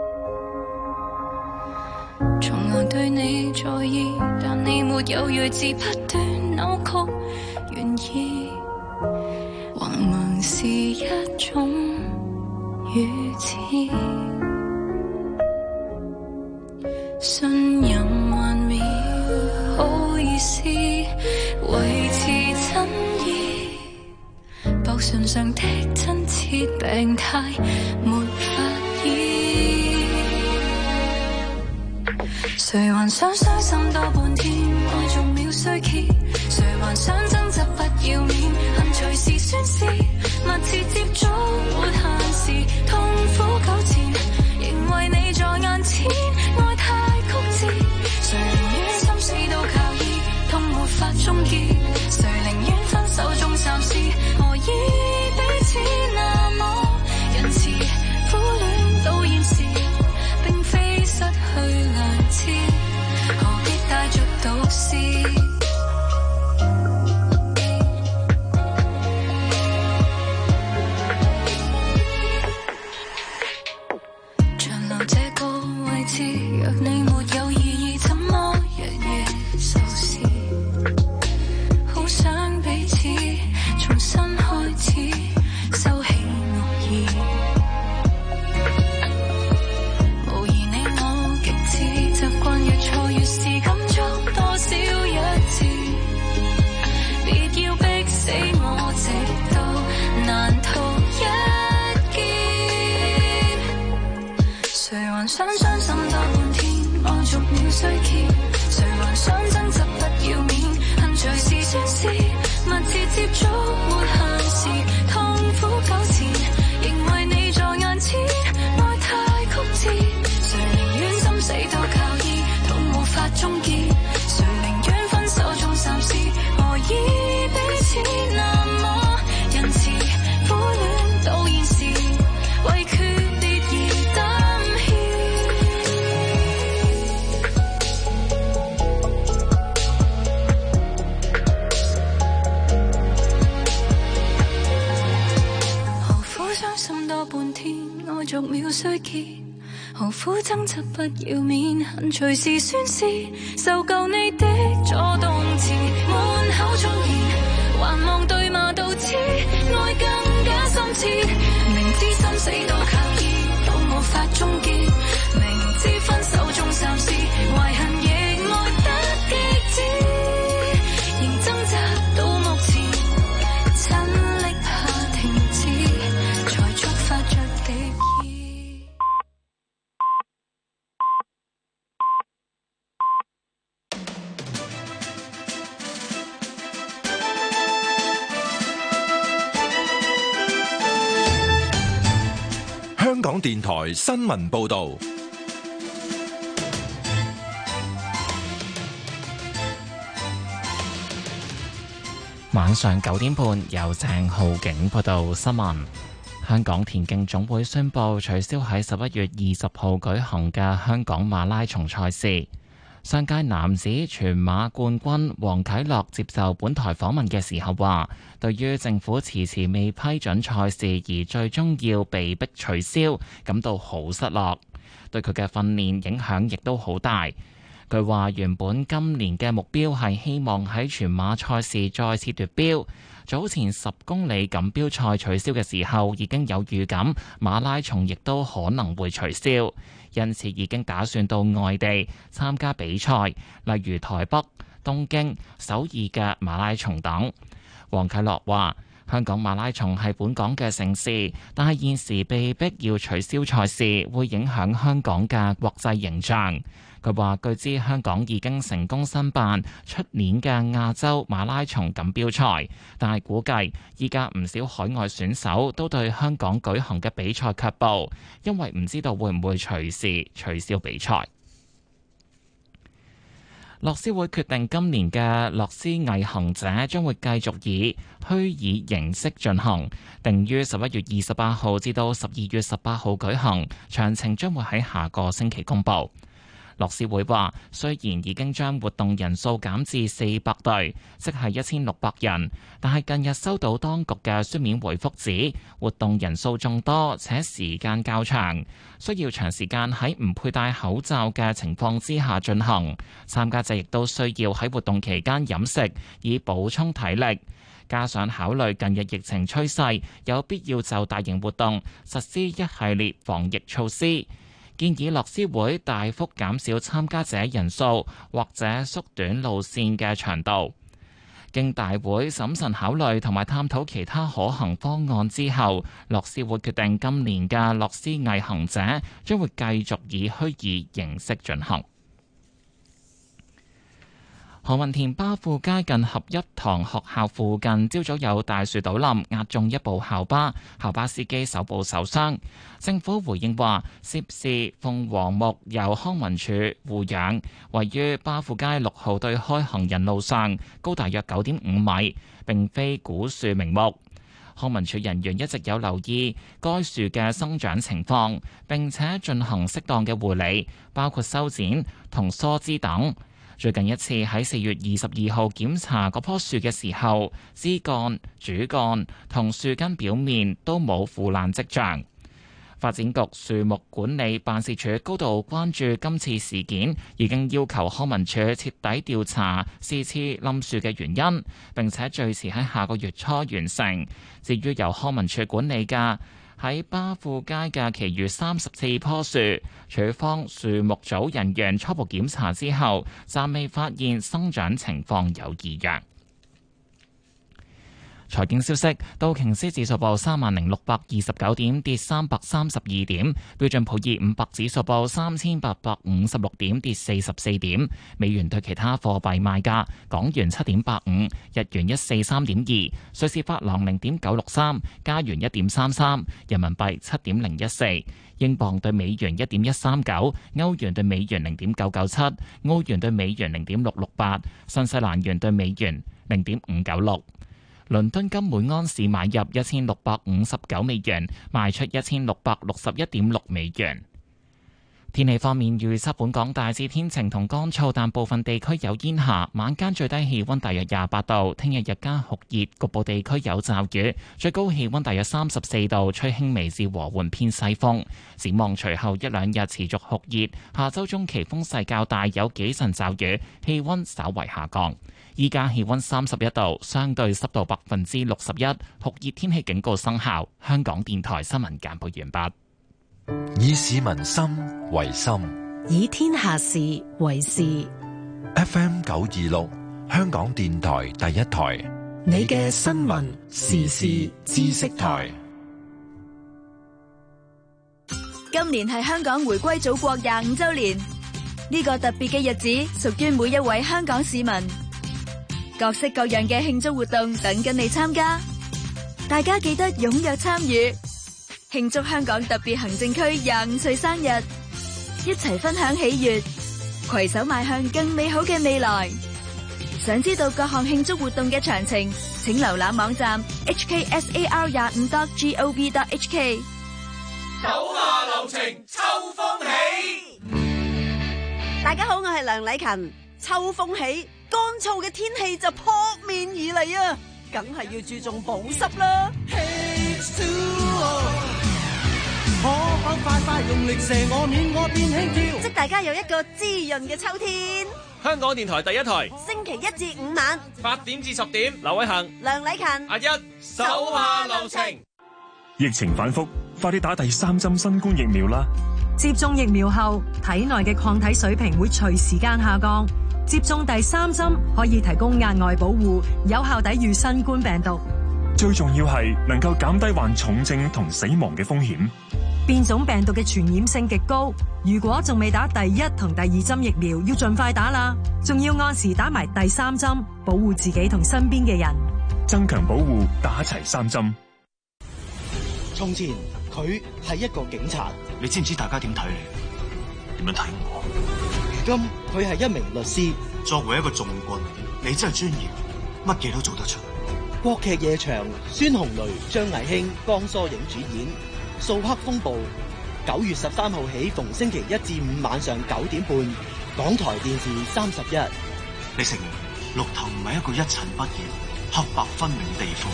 從來對你在意，但你沒有睿智，不斷扭曲原意，橫蠻是一種如此。信任還未好意思維持真意，薄唇上的真切病態沒法醫。誰還想傷心多半天，愛逐秒衰竭？誰還想爭執不要面，恨隨時宣泄？密切接觸沒限時，痛苦糾纏，仍為你在眼前，愛太曲折。誰寧願心死都靠醫，痛沒法終結？誰寧願分手中暫時，何以彼此那麼仁慈？苦戀到現時，並非失去良知，何必帶着毒誓？長留這個位置，若你沒有意義，怎麼日夜愁思？好想彼此重新開始，收起惡意。無疑你我極致習慣，越錯越是感觸多少一次，別要逼死我，直到難逃一劫。誰還想傷心多半天，愛逐秒衰竭？誰還想爭執不要面，恨隨時宣泄？密切接觸沒限時，痛苦糾纏，仍為你在眼前，愛太曲折。誰寧願心死都靠醫，痛無法終結？誰寧願分手中暫時，何以彼此那麼仁慈？苦戀到現時，為決裂而膽怯。 竭，何苦爭執不要面，恨隨時宣泄，受夠你的阻動詞，滿口忠言，還望對罵到痴，愛更加深切，明知生死都靠熱，都無法終結，明知分手中暫時懷恨亦愛得極致，仍掙扎到目前，真力下停止，才觸發着敵意。 香港電台新聞報導， 晚上九點半由鄭浩景報道新聞。香港田徑總會宣布取消喺十一月二十號舉行嘅香港馬拉松賽事。上屆男子全馬冠軍黃啟樂接受本台訪問嘅時候話，對於政府遲遲未批准賽事而最終要被迫取消，感到好失落，對佢嘅訓練影響亦都好大。佢話原本今年嘅目標係希望喺全馬賽事再次奪標，早前十公里錦標賽取消嘅時候已經有預感馬拉松亦都可能會取消，因此已經打算到外地參加比賽，例如台北、東京、首爾嘅馬拉松等。黃啟樂話：香港馬拉松係本港嘅盛事，但係現時被逼要取消賽事，會影響香港嘅國際形象。佢話：據知香港已經成功申辦出年嘅亞洲馬拉松錦標賽，但係估計依家唔少海外選手都對香港舉行嘅比賽卻步，因為唔知道會唔會隨時取消比賽。樂施會決定今年嘅樂施毅行者將會繼續以虛擬形式進行，定於十一月二十八號至到十二月十八號舉行，詳情將會喺下個星期公佈。樂施會話，雖然已經將活動人數減至四百隊，即係一千六百人，但係近日收到當局嘅書面回覆指，活動人數眾多且時間較長，需要長時間喺唔佩戴口罩嘅情況之下進行。參加者亦都需要喺活動期間飲食，以補充體力。加上考慮近日疫情趨勢，有必要就大型活動實施一系列防疫措施。建議樂施會大幅減少參加者人數，或者縮短路線嘅長度。經大會審慎考慮同埋探討其他可行方案之後，樂施會決定今年嘅樂施毅行者將會繼續以虛擬形式進行。何文田巴富街近合一堂學校附近，朝早有大樹倒冧，壓中一部校巴，校巴司機手部受傷。政府回應話，涉事鳳凰木由康文署護養，位於巴富街六號對開行人路上，高大約九點五米，並非古樹名木。康文署人員一直有留意該樹嘅生長情況，並且進行適當嘅護理，包括修剪同疏枝等。最近一次喺四月二十二號檢查嗰棵樹嘅時候，枝幹、主幹同樹根表面都冇腐爛跡象。發展局樹木管理辦事處高度關注今次事件，已經要求康文署徹底調查是次冧樹嘅原因，並且最遲喺下個月初完成。至於由康文署管理嘅喺巴富街嘅其餘三十四棵樹，署方樹木組人員初步檢查之後，暫未發現生長情況有異樣。財經消息，道瓊斯指數報三萬零六百二十九點，跌三百三十二點；標準普爾五百指數報三千八百五十六點，跌四十四點。美元對其他貨幣賣價：港元七點八五，日元一四三點二，瑞士法郎零點九六三，加元一點三三，人民幣七點零一四，英鎊對美元一點一三九，歐元對美元零點九九七，澳元對美元零點六六八，新西蘭元對美元零點五九六。倫敦金每安士買入一千六百五十九美元，賣出一千六百六十一點六美元。 天氣方面預測，本港大致天晴同乾燥，但部分地區有煙霞。晚間最低氣溫大約廿八度，聽日日間酷熱，局部地區有驟雨，最高氣溫大約三十四度，吹輕微至和緩偏西風。展望隨後一兩日持續酷熱，下周中期風勢較大，有幾陣驟雨，氣溫稍為下降。依家氣溫三十一度，相對濕度百分之六十一，酷熱天氣警告生效。香港電台新聞簡報完畢。 以市民心為心， 以天下事為事。 F M 九二六，香港電台第一台， 你嘅新聞時事知識台。 今年係香港回歸祖國廿五周年，呢個特別嘅日子屬於每一位香港市民。各式各樣嘅慶祝活動等緊你參加，大家記得踴躍參與。慶祝香港特別行政區廿五歲生日，一齊分享喜悅，攜手邁向更美好嘅未來。想知道各項慶祝活動嘅詳情，請瀏覽網站 h k s a r 廿五 dot gov dot h k。 手下留情，秋風起。 大家好，我係梁禮勤。秋風起，乾燥嘅天氣就撲面而嚟啊，梗係要注重保濕啦。可可快快用力射我面，我變輕佻。祝大家有一個滋潤嘅秋天。 香港電台第一台， 星期一至五晚八點至十點，劉偉恒、 梁禮勤、 阿一，手下留情。 疫情反覆，快啲打第三針新冠疫苗啦！ 接種疫苗後，體內嘅抗體水平會隨時間下降。接種第三針可以提供額外保護，有效抵禦新冠病毒。 最重要係能夠減低患重症同死亡嘅風險。 變種病毒嘅傳染性極高，如果仲未打第一同第二針疫苗，要盡快打啦。仲要按時打埋第三針，保護自己同身邊嘅人。 增強保護，打齊三針。 從前佢係一個警察， 你知唔知大家點睇你？點樣睇我？ 如今佢係一名律師， 作為一個訟棍，你真係專業，乜嘢都做得出。 國劇夜場，孫紅雷、張藝興、江疏影主演《掃黑風暴》，九月十三號起，逢星期一至五晚上九點半，港台電視三十一。 你承認綠頭唔係一個一塵不染、黑白分明嘅地方。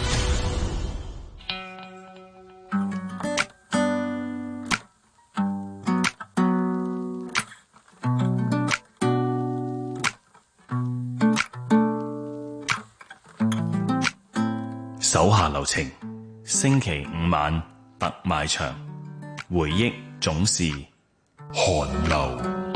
手下留情，星期五晚特賣場，回憶總是寒流。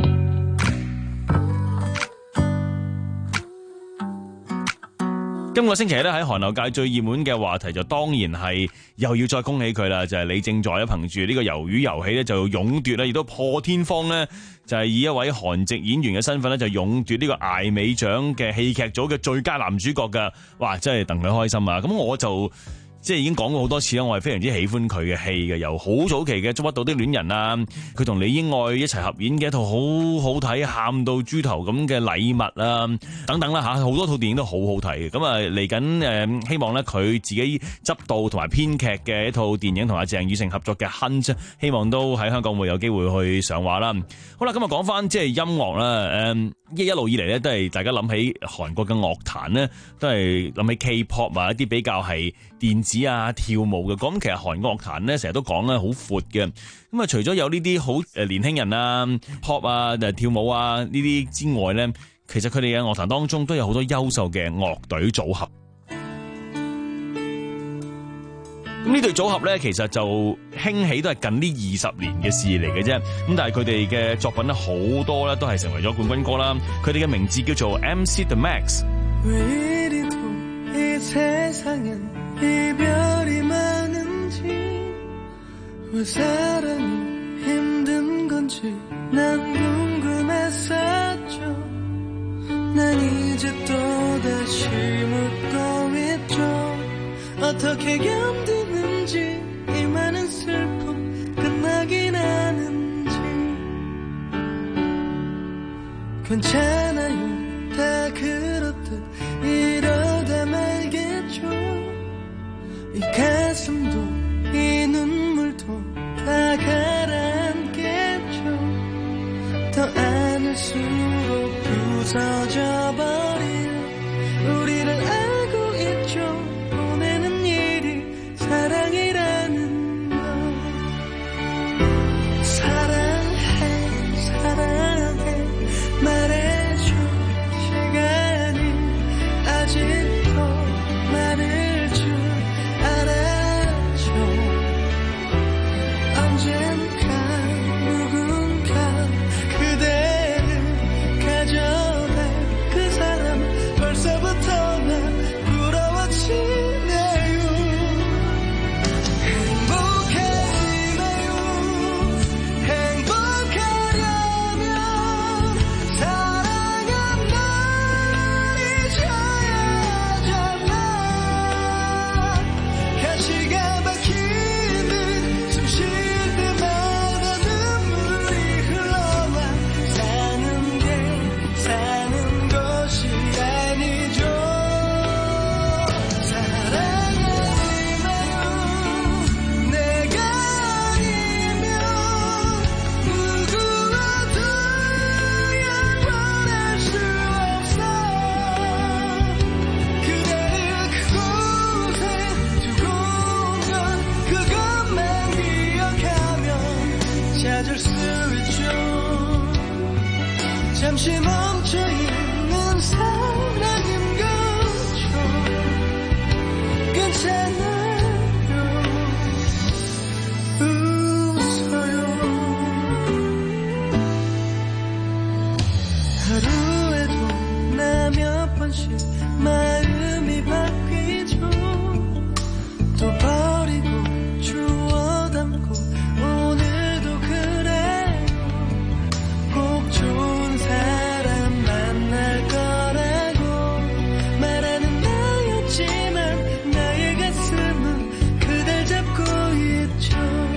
今個星期咧喺韓流界最熱門嘅話題就當然係又要再恭喜佢啦，就係、是、李正在咧憑住呢個魷魚遊戲咧就勇奪啦，亦都破天荒咧就係、是、以一位韓籍演員嘅身份咧就勇奪呢個艾美獎嘅戲劇組嘅最佳男主角噶，哇真係戥佢開心啊！咁我就即係已經講過好多次啦，我係非常之喜歡佢嘅戲嘅，由好早期嘅《觸不到的戀人》啊，佢同李英愛一齊合演嘅一套好好睇、喊到豬頭咁嘅禮物啊，等等啦吓，好多套電影都好好睇嘅。咁啊嚟緊誒，希望咧佢自己執導同埋編劇嘅一套電影，同阿鄭雨盛合作嘅《Hunt》，希望都喺香港會有機會去上畫啦。好啦，咁啊講翻即係音樂啦，誒，一一路以嚟咧都係大家諗起韓國嘅樂壇咧，都係諗起 K-pop 啊，一啲比較係電子啊跳舞嘅，咁其實韓國樂壇咧成日都講咧好闊嘅，咁啊除咗有呢啲好誒年輕人啊 pop 啊跳舞啊呢啲之外咧，其實佢哋嘅樂壇當中都有好多優秀嘅樂隊組合。咁呢對組合咧，其實就興起都係近呢二十年嘅事嚟嘅啫。咁但係佢哋嘅作品咧好多咧都係成為咗冠軍歌啦。佢哋嘅名字叫做 M C The Max。 이별이 많은지 왜 사랑이 힘든 건지 난 궁금했었죠. 난 이제 또다시 묻고 있죠. 어떻게 견디는지 이 많은 슬픔 끝나긴 하는지. 괜찮아요 다 그렇듯 이러다 말겠죠. 이 가슴도 이 눈물도 다 가라앉겠죠. 갈수록 부서져버린 우리를 알고 있죠. 보내는 일이 사랑이라는 걸. 사랑해 사랑해 말해줘. 시간이 아직도 많을 줄 알아줘. 언젠가 누군가 그대를 가져갈 그 사람 벌써부터 난 부러워지네요. 행복해지네요. 행복하려면 사랑한 날 잊어야잖아. 가시가 막히듯 숨 쉴 때마다 눈물이 흘러와. 사는 게 사는 것이 아니죠. 사랑하지마요. 내가 아니면 누구와도 영원할 수 없어. 그대를 그곳에 두고 온 건 그것만 기억하면 찾을 수 있죠. 잠시 멈춰있는 사랑인 거죠. 괜찮아요. 웃어요. 하루에도 나 몇 번씩 마음이 바뀌죠. 또 버리고 주워 담고 오늘도 그래요. 꼭 좋은 사람 만날 거라고 말하는 나였지만 나의 가슴은 그댈 잡고 있죠.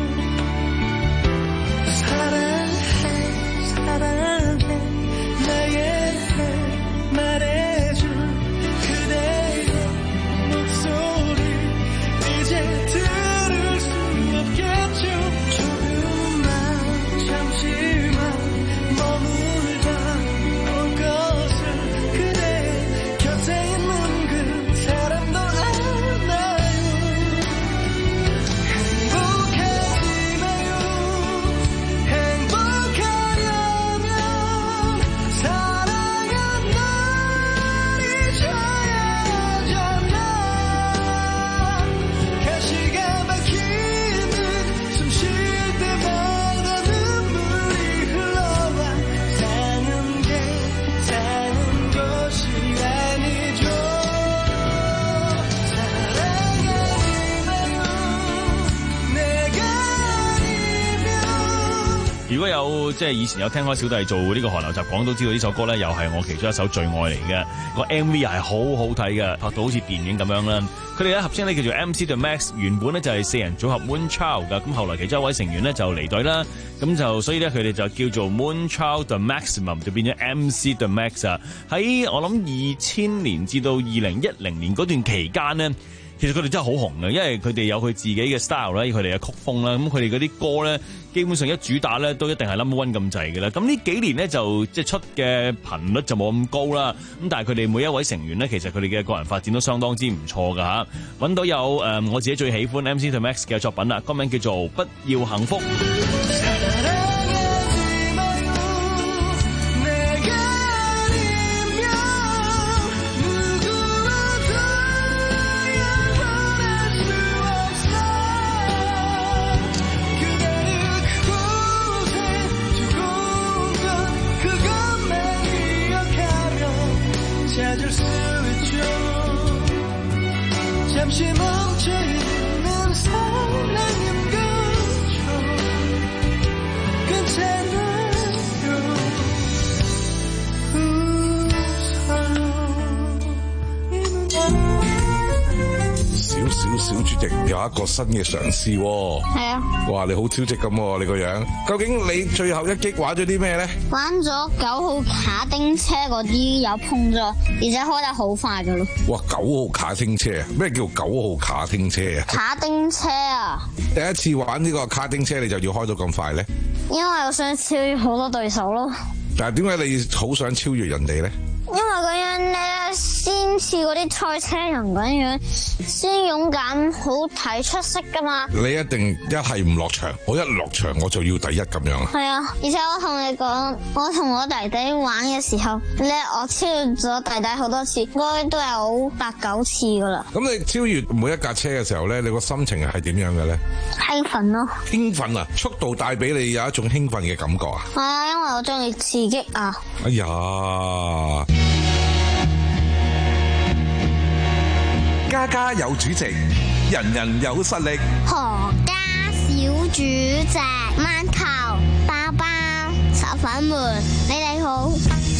사랑해 사랑해 나에게 말해줘. 그대의 목소리 이제 들을 수 없겠죠. 조금만 잠시만 머물다 올 것을 그대 곁에 있는 그 사람도 알아요. 행복해지나요. 행복하려면 사랑한 날 잊어야잖아. 가시가 막히듯 숨 쉴 때마다 눈물이 흘러와. 사는 게 사는 것이 아니죠. 사랑하지마요. 내가 아니면 如果有即係以前有聽開小弟做呢個韓流集講，都知道呢首歌咧又係我其中一首最愛嚟嘅。個 M V 又係好好睇嘅，拍到好似電影咁樣啦。佢哋咧合稱咧叫做 M C The Max， 原本咧就係四人組合 Moonchild 㗎，咁後來其中一位成員咧就離隊啦，咁就所以咧佢哋就叫做 Moonchild The Maximum， 就變咗 M C The Max 啊。喺我諗二千年至到二零一零年嗰段期間呢，其實佢哋真係好紅嘅，因為佢哋有佢自己嘅 style 啦，佢哋嘅曲風啦，咁佢哋嗰啲歌咧，基本上一主打咧都一定係 number one 咁滯嘅啦。咁呢幾年咧就即係出嘅頻率就冇咁高啦，咁但係佢哋每一位成員咧，其實佢哋嘅個人發展都相當之唔錯㗎嚇。揾到有誒、呃、我自己最喜歡 M C The Max 嘅作品啦，歌名叫做《不要幸福》。 찾을 수 있죠. 잠시 멈춰있는 사랑인 거죠. 괜찮아요. 少少小主席有一個新嘅嘗試喎。 係啊。 哇，你好超值咁喎，你個樣。究竟你最後一擊玩咗啲咩咧？ 玩咗九號卡丁車嗰啲有碰咗，而且開得好快噶咯。 哇，九號卡丁車啊？咩叫九號卡丁車啊？ 卡丁車啊！ 第一次玩呢個卡丁車，你就要開到咁快咧？ 因為我想超越好多對手咯。 但係點解你好想超越人哋咧？ 因為咁樣咧，先似嗰啲賽車人咁樣，先勇敢，好睇出色噶嘛。 你一定一係唔落場，我一落場我就要第一咁樣。 係啊，而且我同你講，我同我弟弟玩嘅時候咧，我超越咗弟弟好多次，應該都有八九次噶啦。 咁你超越每一架車嘅時候咧，你個心情係點樣嘅咧？ 興奮咯！ 興奮啊！速度帶俾你有一種興奮嘅感覺啊！ 係啊，因為我中意刺激啊！ 哎呀！ 家家有主席，人人有實力。 何家小主席，饅頭、包包、炒粉們，你哋好。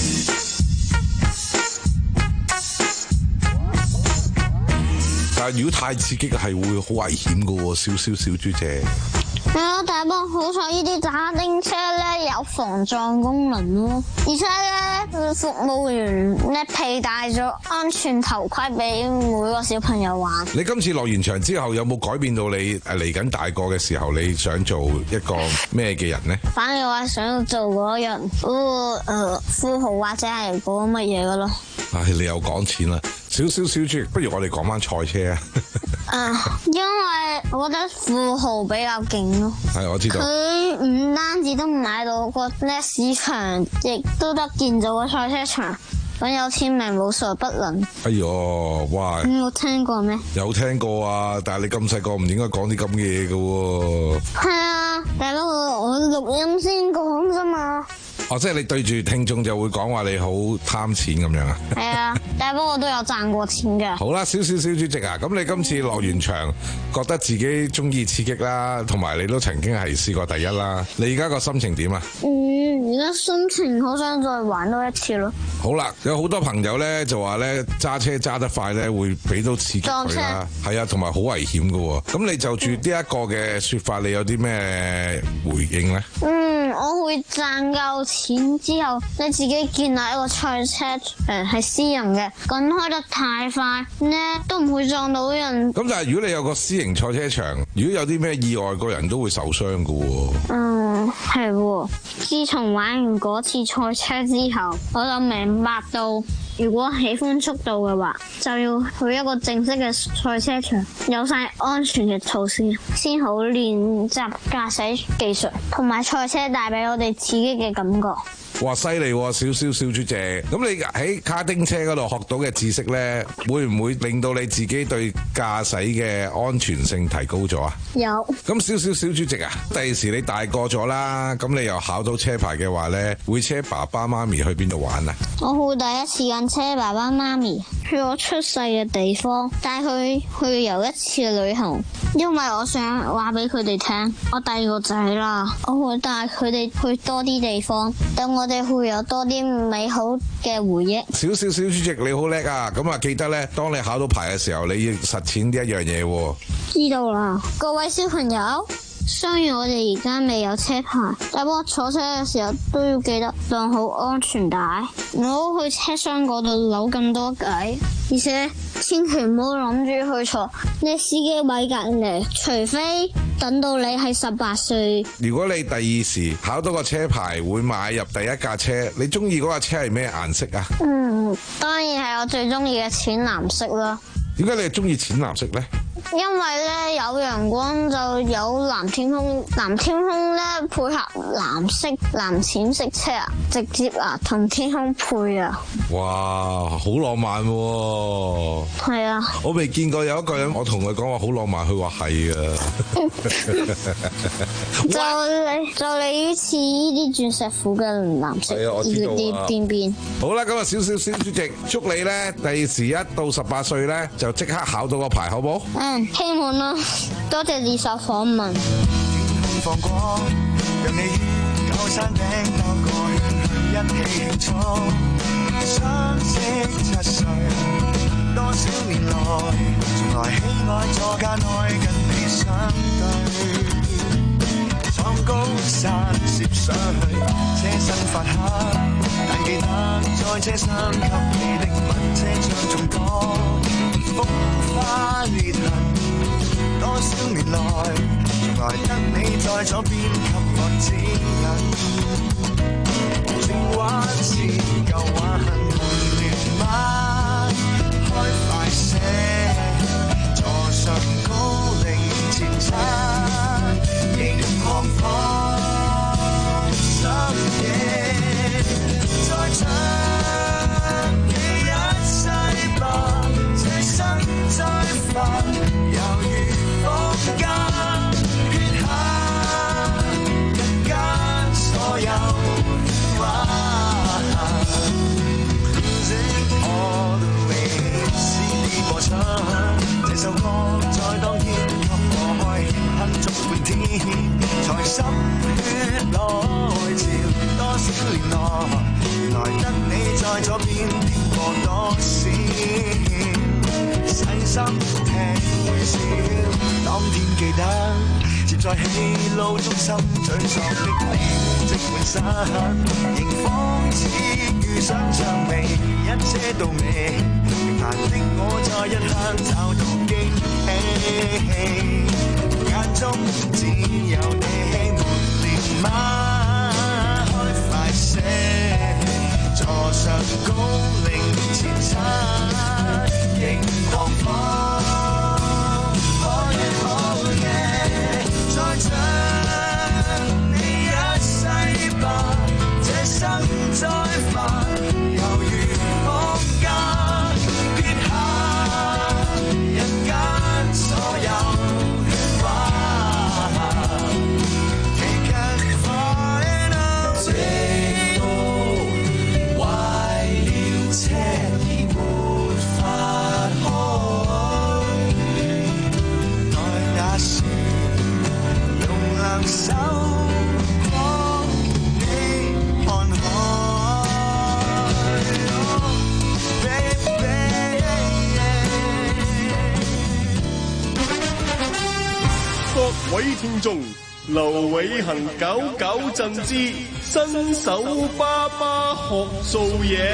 但係如果太刺激係會好危險噶喎，少少小豬姐。 係啊，但係不過好彩呢啲打丁車咧有防撞功能咯，而且咧服務員咧佩戴咗安全頭盔俾每個小朋友玩。 你今次落完場之後有冇改變到你誒嚟緊大個嘅時候你想做一個咩嘅人呢？ 反而我係想要做嗰樣嗰個誒富豪或者係嗰個乜嘢嘅咯。 唉，你又講錢啦，少少小豬，不如我哋講翻賽車啊。 啊，因為我覺得富豪比較勁咯。 係，我知道。 佢唔單止都買到個呢市場，亦都得建造個賽車場。咁有天命無所不能。 哎喲，哇！ 你有聽過咩？ 有聽過啊，但係你咁細個唔應該講啲咁嘅嘢嘅喎。 係啊，但係不過我錄音先講啫嘛。 哦，即係你對住聽眾就會講話你好貪錢咁樣啊？ 係啊，但係不過我都有賺過錢嘅。 好啦，少少小主席啊，咁你今次落完場，覺得自己中意刺激啦，同埋你都曾經係試過第一啦，你而家個心情點啊？ 嗯，而家心情好想再玩多一次咯。 好啦，有好多朋友咧就話咧揸車揸得快咧會俾到刺激佢啦，係啊，同埋好危險㗎喎。咁你就住呢一個嘅說法，你有啲咩回應咧？ 嗯，我會賺夠錢之後，你自己建立一個賽車場係私人嘅，咁開得太快咧都唔會撞到人。 咁但係如果你有個私營賽車場，如果有啲咩意外，個人都會受傷㗎喎。 嗯，係喎。自從玩完嗰次賽車之後，我就明白到，如果喜歡速度嘅話，就要去一個正式嘅賽車場，有晒安全嘅措施，先好練習駕駛技術，同埋賽車帶俾我哋刺激嘅感覺。 哇，犀利喎！少少小豬姐，咁你喺卡丁車嗰度學到嘅知識呢，會唔會令到你自己對駕駛嘅安全性提高咗啊？ 有。 咁少少小豬姐啊，第時你大個咗啦，咁你又考到車牌嘅話呢，會車爸爸媽咪去邊度玩啊？ 我會第一時間車爸爸媽咪去我出世嘅地方，帶佢去遊一次旅行，因為我想話俾佢哋聽，我第二個仔啦，我會帶佢哋去多啲地方，等我哋會有多啲美好嘅回憶。 少少小主席你好叻啊！咁啊記得咧，當你考到牌嘅時候，你要實踐呢一樣嘢喎。 知道啦，各位小朋友，雖然我哋而家未有車牌，但不過坐車嘅時候都要記得綁好安全帶，唔好去車廂嗰度扭咁多計，而且千祈唔好諗住去坐你司機位隔離，除非等到你係十八歲。 如果你第二時考到個車牌，會買入第一架車，你中意嗰架車係咩顏色啊？ 嗯，當然係我最中意嘅淺藍色啦。 點解你係中意淺藍色呢？ 因為咧有陽光就有藍天空，藍天空咧配合藍色藍淺色車啊，直接啊同天空配啊！ 哇，好浪漫喎！ 係啊， 我未見過有一個人，我同佢講話好浪漫，佢話係啊。 就你就你似呢啲鑽石虎嘅藍色， 係啊，我知道啊。 邊邊好啦，咁啊，少少小主席，祝你咧第時一到十八歲咧就即刻考到個牌，好唔好？ 嗯，希望啦，多謝接受訪問。 天空放光，讓你於舊山頂多個圈去一起慶祝。相識七歲，多少年來，從來喜愛座駕內跟你相對。闖高山涉水，車身發黑，但記得在車廂給你的吻，車廂仲多。風花裂痕，多少年來，從來得你在左邊給我指引。情話首歌在當天給我開，哼足半天，才心血來潮。多少年來，原來得你在左邊聽過多少，細心聽會笑。當天記得，接在喜怒中心沮喪的臉積滿失痕，仍仿似遇上薔薇，一些到尾，平凡的我在一刻找到驚喜，眼中只有你沒連馬開快些，坐上高嶺前塵熒光火。再唱你一世吧，這生再煩，猶如放假，撇下人間所有喧嘩，其實快樂這路壞了車已沒法開，待那時手光你看海， 各位聽眾，劉偉恒九九震之新手爸爸學做嘢。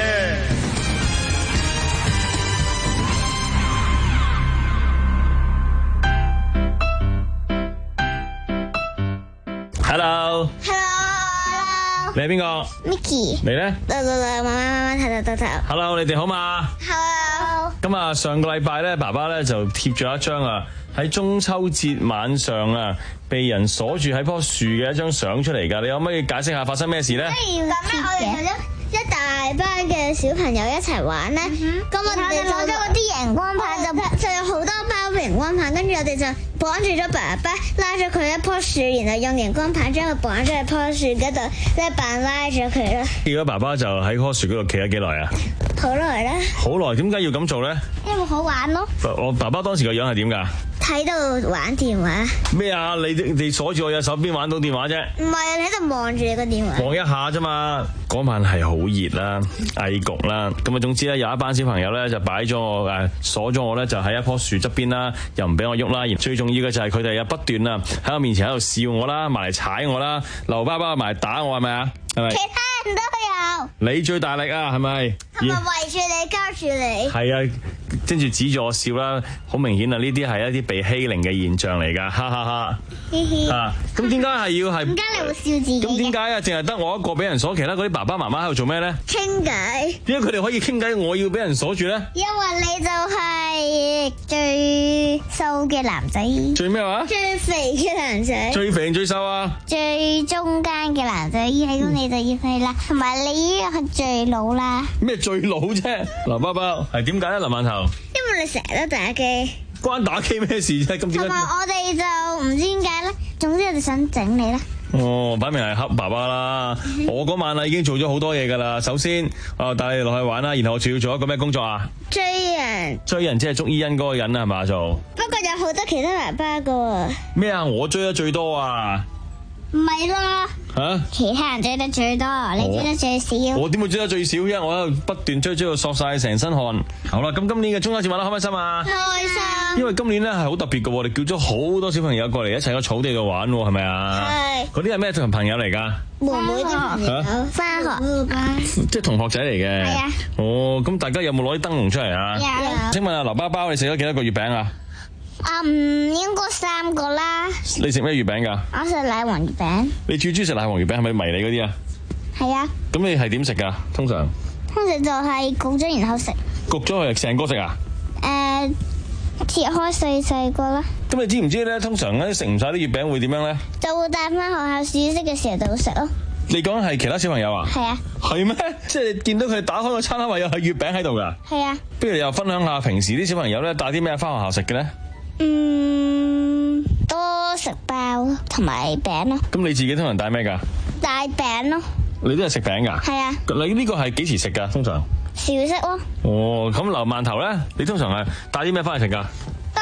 Hello，Hello， 你係邊個 ？Mickey， 你咧？ 豆豆豆，媽媽媽媽頭頭頭頭。 Hello，你哋好嘛 ？Hello。 咁啊，上個禮拜咧，爸爸咧就貼咗一張啊，喺中秋節晚上啊，被人鎖住喺棵樹嘅一張相出嚟㗎。你可唔可以解釋下發生咩事咧？ 咁咧，我哋就一大班嘅小朋友一齊玩咧，咁我哋就攞咗嗰啲熒光棒，就就有好多包熒光棒，跟住我哋就綁住咗爸爸，拉咗佢一棵樹，然後用熒光棒將佢綁咗喺棵樹嗰度，即係扮拉咗佢啦。 結果爸爸就喺棵樹嗰度企咗幾耐啊？ 好耐啦。 好耐，點解要咁做咧？ 因為好玩咯。 我爸爸當時個樣係點㗎？ 睇到玩電話。 咩啊？你你鎖住我隻手邊玩到電話啫？ 唔係啊，你喺度望住你個電話。 望一下啫嘛。嗰晚係好熱啦，翳焗啦。咁啊，總之咧有一班小朋友咧就擺咗我誒鎖咗我咧，就喺一棵樹側邊啦，又唔俾我喐啦。而最重要嘅就係佢哋又不斷啊喺我面前喺度笑我啦，埋嚟踩我啦，劉爸爸埋嚟打我係咪啊？係咪？ 其他人都有。 你最大力啊，係咪？ 係咪圍住你，交住你？ 係啊，跟住指住我笑啦，好明顯啊！呢啲係一啲被欺凌嘅現象嚟㗎，哈哈哈！ 嘻嘻。 啊，咁點解係要係？ 點解你會笑自己？ 咁點解啊？淨係得我一個俾人鎖，其他嗰啲爸爸媽媽喺度做咩咧？ 傾偈。 點解佢哋可以傾偈，我要俾人鎖住咧？ 因為你就係最瘦嘅男仔。 最咩話？ 最肥嘅男仔。 最肥定最瘦啊？ 最中間嘅男仔，咁你就要去啦。同埋你係最老啦。 咩最老啫？劉包包係點解咧？林饅頭。 因為你成日都打機。 關打機咩事啫？咁點解？ 同埋我哋就唔知點解咧。總之我哋想整你啦。 哦，擺明係黑爸爸啦！我嗰晚啊已經做咗好多嘢噶啦。首先，啊帶你落去玩啦，然後我仲要做一個咩工作啊？ 追人。 追人即係捉伊恩嗰個人啊，係嘛做？ 不過有好多其他爸爸噶。 咩啊？我追得最多啊！ 唔係咯。 吓、啊？ 其他人追得最多，你追得最少。 我點會追得最少啫？我喺度不斷追，追到索晒成身汗。好啦，咁今年嘅中秋節玩得開唔開心啊？ 開心。因為今年咧係好特別嘅，我哋叫咗好多小朋友過嚟一齊喺草地度玩，係咪啊？係。嗰啲係咩同朋友嚟噶？ 妹妹啲朋友。返學。 即係同學仔嚟嘅。係啊。哦，咁大家有冇攞啲燈籠出嚟啊？有。請問啊，劉包包，你食咗幾多個月餅啊？ 嗯，應該三個啦。 你食咩月餅噶？ 我食奶黃月餅。 你最中意食奶黃月餅係咪迷你嗰啲啊？係啊。咁你係點食噶？通常？ 通常就係焗咗然後食。 焗咗佢成個食啊？ 誒、呃，切開細細個啦。 咁你知唔知咧？通常咧食唔晒啲月餅會點樣咧？ 就會帶翻學校試食嘅時候就會食咯。 你講係其他小朋友啊？係啊。係咩？即係你見到佢打開個餐盒，話又係月餅喺度噶？係啊。不如你又分享下平時啲小朋友咧帶啲咩翻學校食嘅咧？ 嗯，多食包同埋餅咯。 咁你自己通常帶咩噶？ 帶餅咯。 你都係食餅噶？係啊。你呢個係幾時食噶？通常？ 小息咯。 哦，咁劉饅頭咧，你通常係帶啲咩翻去食噶？ 都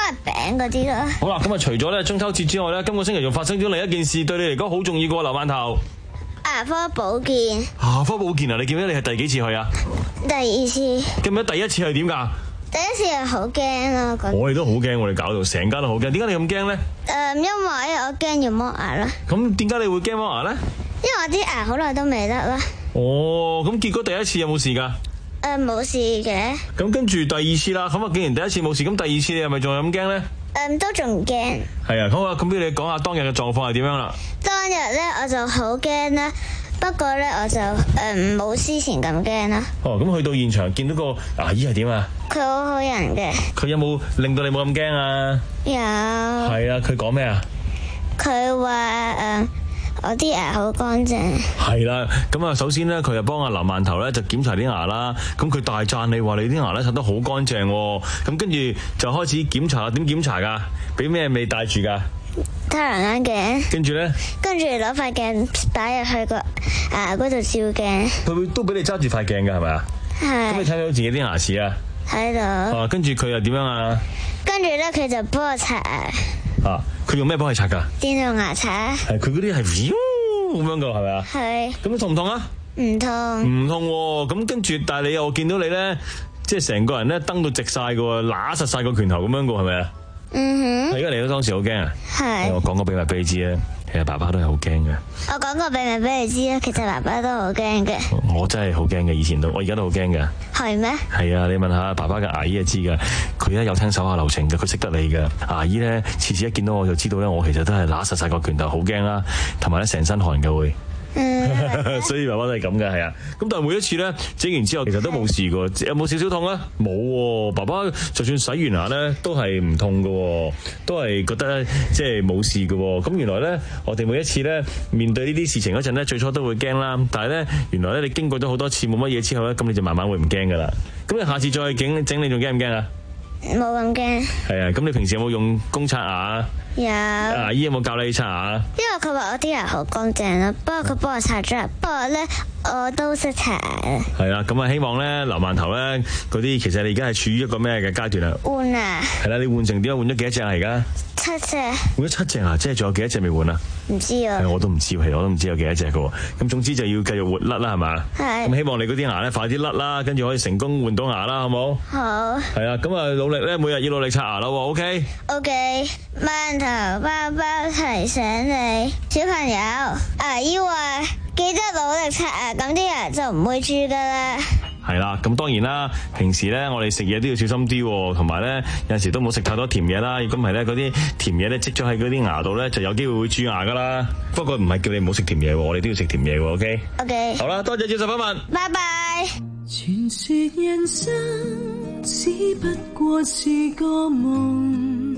餅嗰啲咯。 好啦，咁啊，除咗咧中秋節之外咧，今個星期仲發生咗另一件事，對你嚟講好重要嘅劉饅頭。 牙科保健。 牙科保健啊！你記唔記得你係第幾次去啊？ 第二次。 記唔記得第一次係點㗎？ 第一次係好驚啊！ 我哋都好驚，我哋搞到成家都好驚。點解你咁驚咧？誒， 因為我驚要剝牙啦。 咁點解你會驚剝牙咧？ 因為我啲牙好耐都未得啦。 哦，咁結果第一次有冇事㗎？ 誒，冇事嘅。咁跟住第二次啦，咁啊，既然第一次冇事，咁第二次你係咪仲係咁驚咧？ 誒，都仲驚。係啊，好啊，咁不如你講下當日嘅狀況係點樣啦？ 當日咧我就好驚啦，不過咧我就誒冇之前咁驚啦。 哦，咁去到現場見到個牙醫係點啊？ 佢好好人嘅。 佢有冇令到你冇咁驚啊？ 有。 係啊，佢講咩啊？ 佢話誒。我啲牙好乾淨。係啦，咁啊，首先咧，佢就幫阿劉饅頭咧就檢查啲牙啦。咁佢大讚你話你啲牙咧刷得好乾淨。咁跟住就開始檢查啦。點檢查噶？俾咩味戴住噶？ 太陽眼鏡。跟住咧？跟住攞塊鏡擺入去個牙嗰度照鏡。 佢會都俾你揸住塊鏡噶係咪啊？係。咁你睇到自己啲牙齒啊？喺度。啊，跟住佢又點樣啊？跟住咧，佢就幫我刷牙。啊！佢用咩幫你刷噶？電動牙刷。係佢嗰啲係咁樣噶，係咪啊？係。咁痛唔痛啊？唔痛。唔痛喎。咁跟住，但係你又見到你咧，即係成個人咧瞪到直晒噶，揦實晒個拳頭咁樣噶，係咪啊？嗯哼。而家嚟到當時好驚啊？係。我講個秘密俾你知啊，其實爸爸都係好驚嘅。我講個秘密俾你知啊，其實爸爸都好驚嘅。我真係好驚嘅，以前都，我而家都好驚嘅。係咩？係啊，你問下爸爸嘅牙醫就知噶，佢咧有聽手下留情嘅，佢識得你嘅。牙醫咧次次一見到我就知道咧，我其實都係揦實晒個拳頭，好驚啦，同埋咧成身汗嘅會。嗯、所以爸爸都係咁嘅，係啊。咁但係每一次咧整完之後，其實都冇事嘅。有冇少少痛啊？冇、哦，爸爸就算洗完牙咧，都係唔痛嘅，都係覺得即係冇事嘅。咁原來咧，我哋每一次咧面對呢啲事情嗰陣咧，最初都會驚啦。但係咧，原來咧你經過咗好多次冇乜嘢之後咧，咁你就慢慢會唔驚噶啦。咁你下次再整整，你仲驚唔驚啊？冇咁驚。係啊，咁你平時有冇用公刷牙？有。牙醫有冇教你刷牙？因為佢話我啲牙好乾淨啦，不過佢幫我刷咗，不過咧我都識刷。係啦，咁啊希望咧劉饅頭咧嗰啲，其實你而家係處於一個咩嘅階段啊？換牙。係啦，你換成點啊？換咗幾多隻啊？而家？七隻。換咗七隻啊？即係仲有幾多隻未換啊？唔知啊。我都唔知，其實我都唔知有幾多隻噶。咁總之就要繼續活甩啦，係嘛？係。咁希望你嗰啲牙咧快啲甩啦，跟住可以成功換到牙啦，好冇？好。係啊，咁啊努力咧，每日要努力刷牙啦 ，OK？OK。Okay? Okay. 饅頭包包提醒你，小朋友，牙醫話記得努力刷牙，咁啲牙就唔會蛀噶啦。係啦，咁當然啦，平時咧我哋食嘢都要小心啲，同埋咧有陣時都冇食太多甜嘢啦。如果唔係咧，嗰啲甜嘢咧積咗喺嗰啲牙度咧，就有機會會蛀牙噶啦。不過唔係叫你唔好食甜嘢，我哋都要食甜嘢喎。OK。OK。好啦，多謝接受訪問。拜拜。 傳說人生只不過是個夢，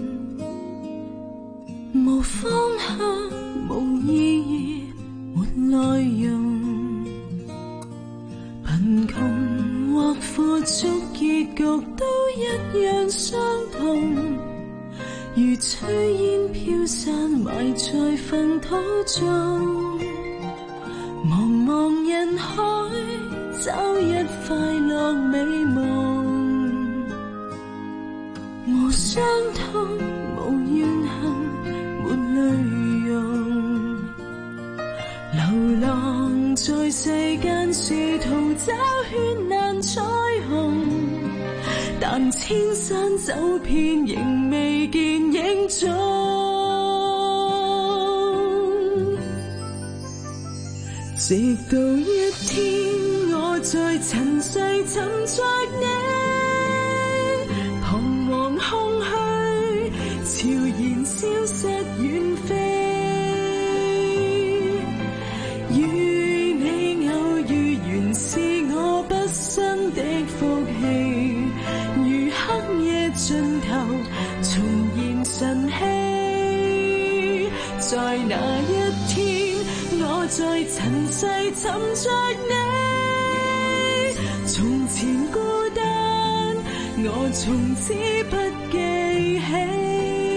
無方向，無意義，沒內容。貧窮或富足，結局都一樣相同。如炊煙飄散，埋在糞土中。茫茫人海，找一快樂美夢。無傷痛，無怨恨，沒淚容，流浪在世間試圖找絢爛彩虹，但千山走遍仍未見影蹤。直到一天，我在塵世尋着你，彷徨空虛，悄然消失遠飛。與你偶遇，原是我畢生的福氣。如黑夜盡頭，重現晨曦。在那一天，我在塵世尋着你。從前孤單，我從此不記起。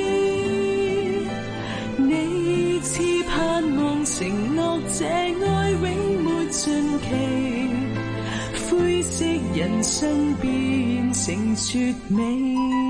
你似盼望承諾，這愛永沒盡期。灰色人生變成絕美。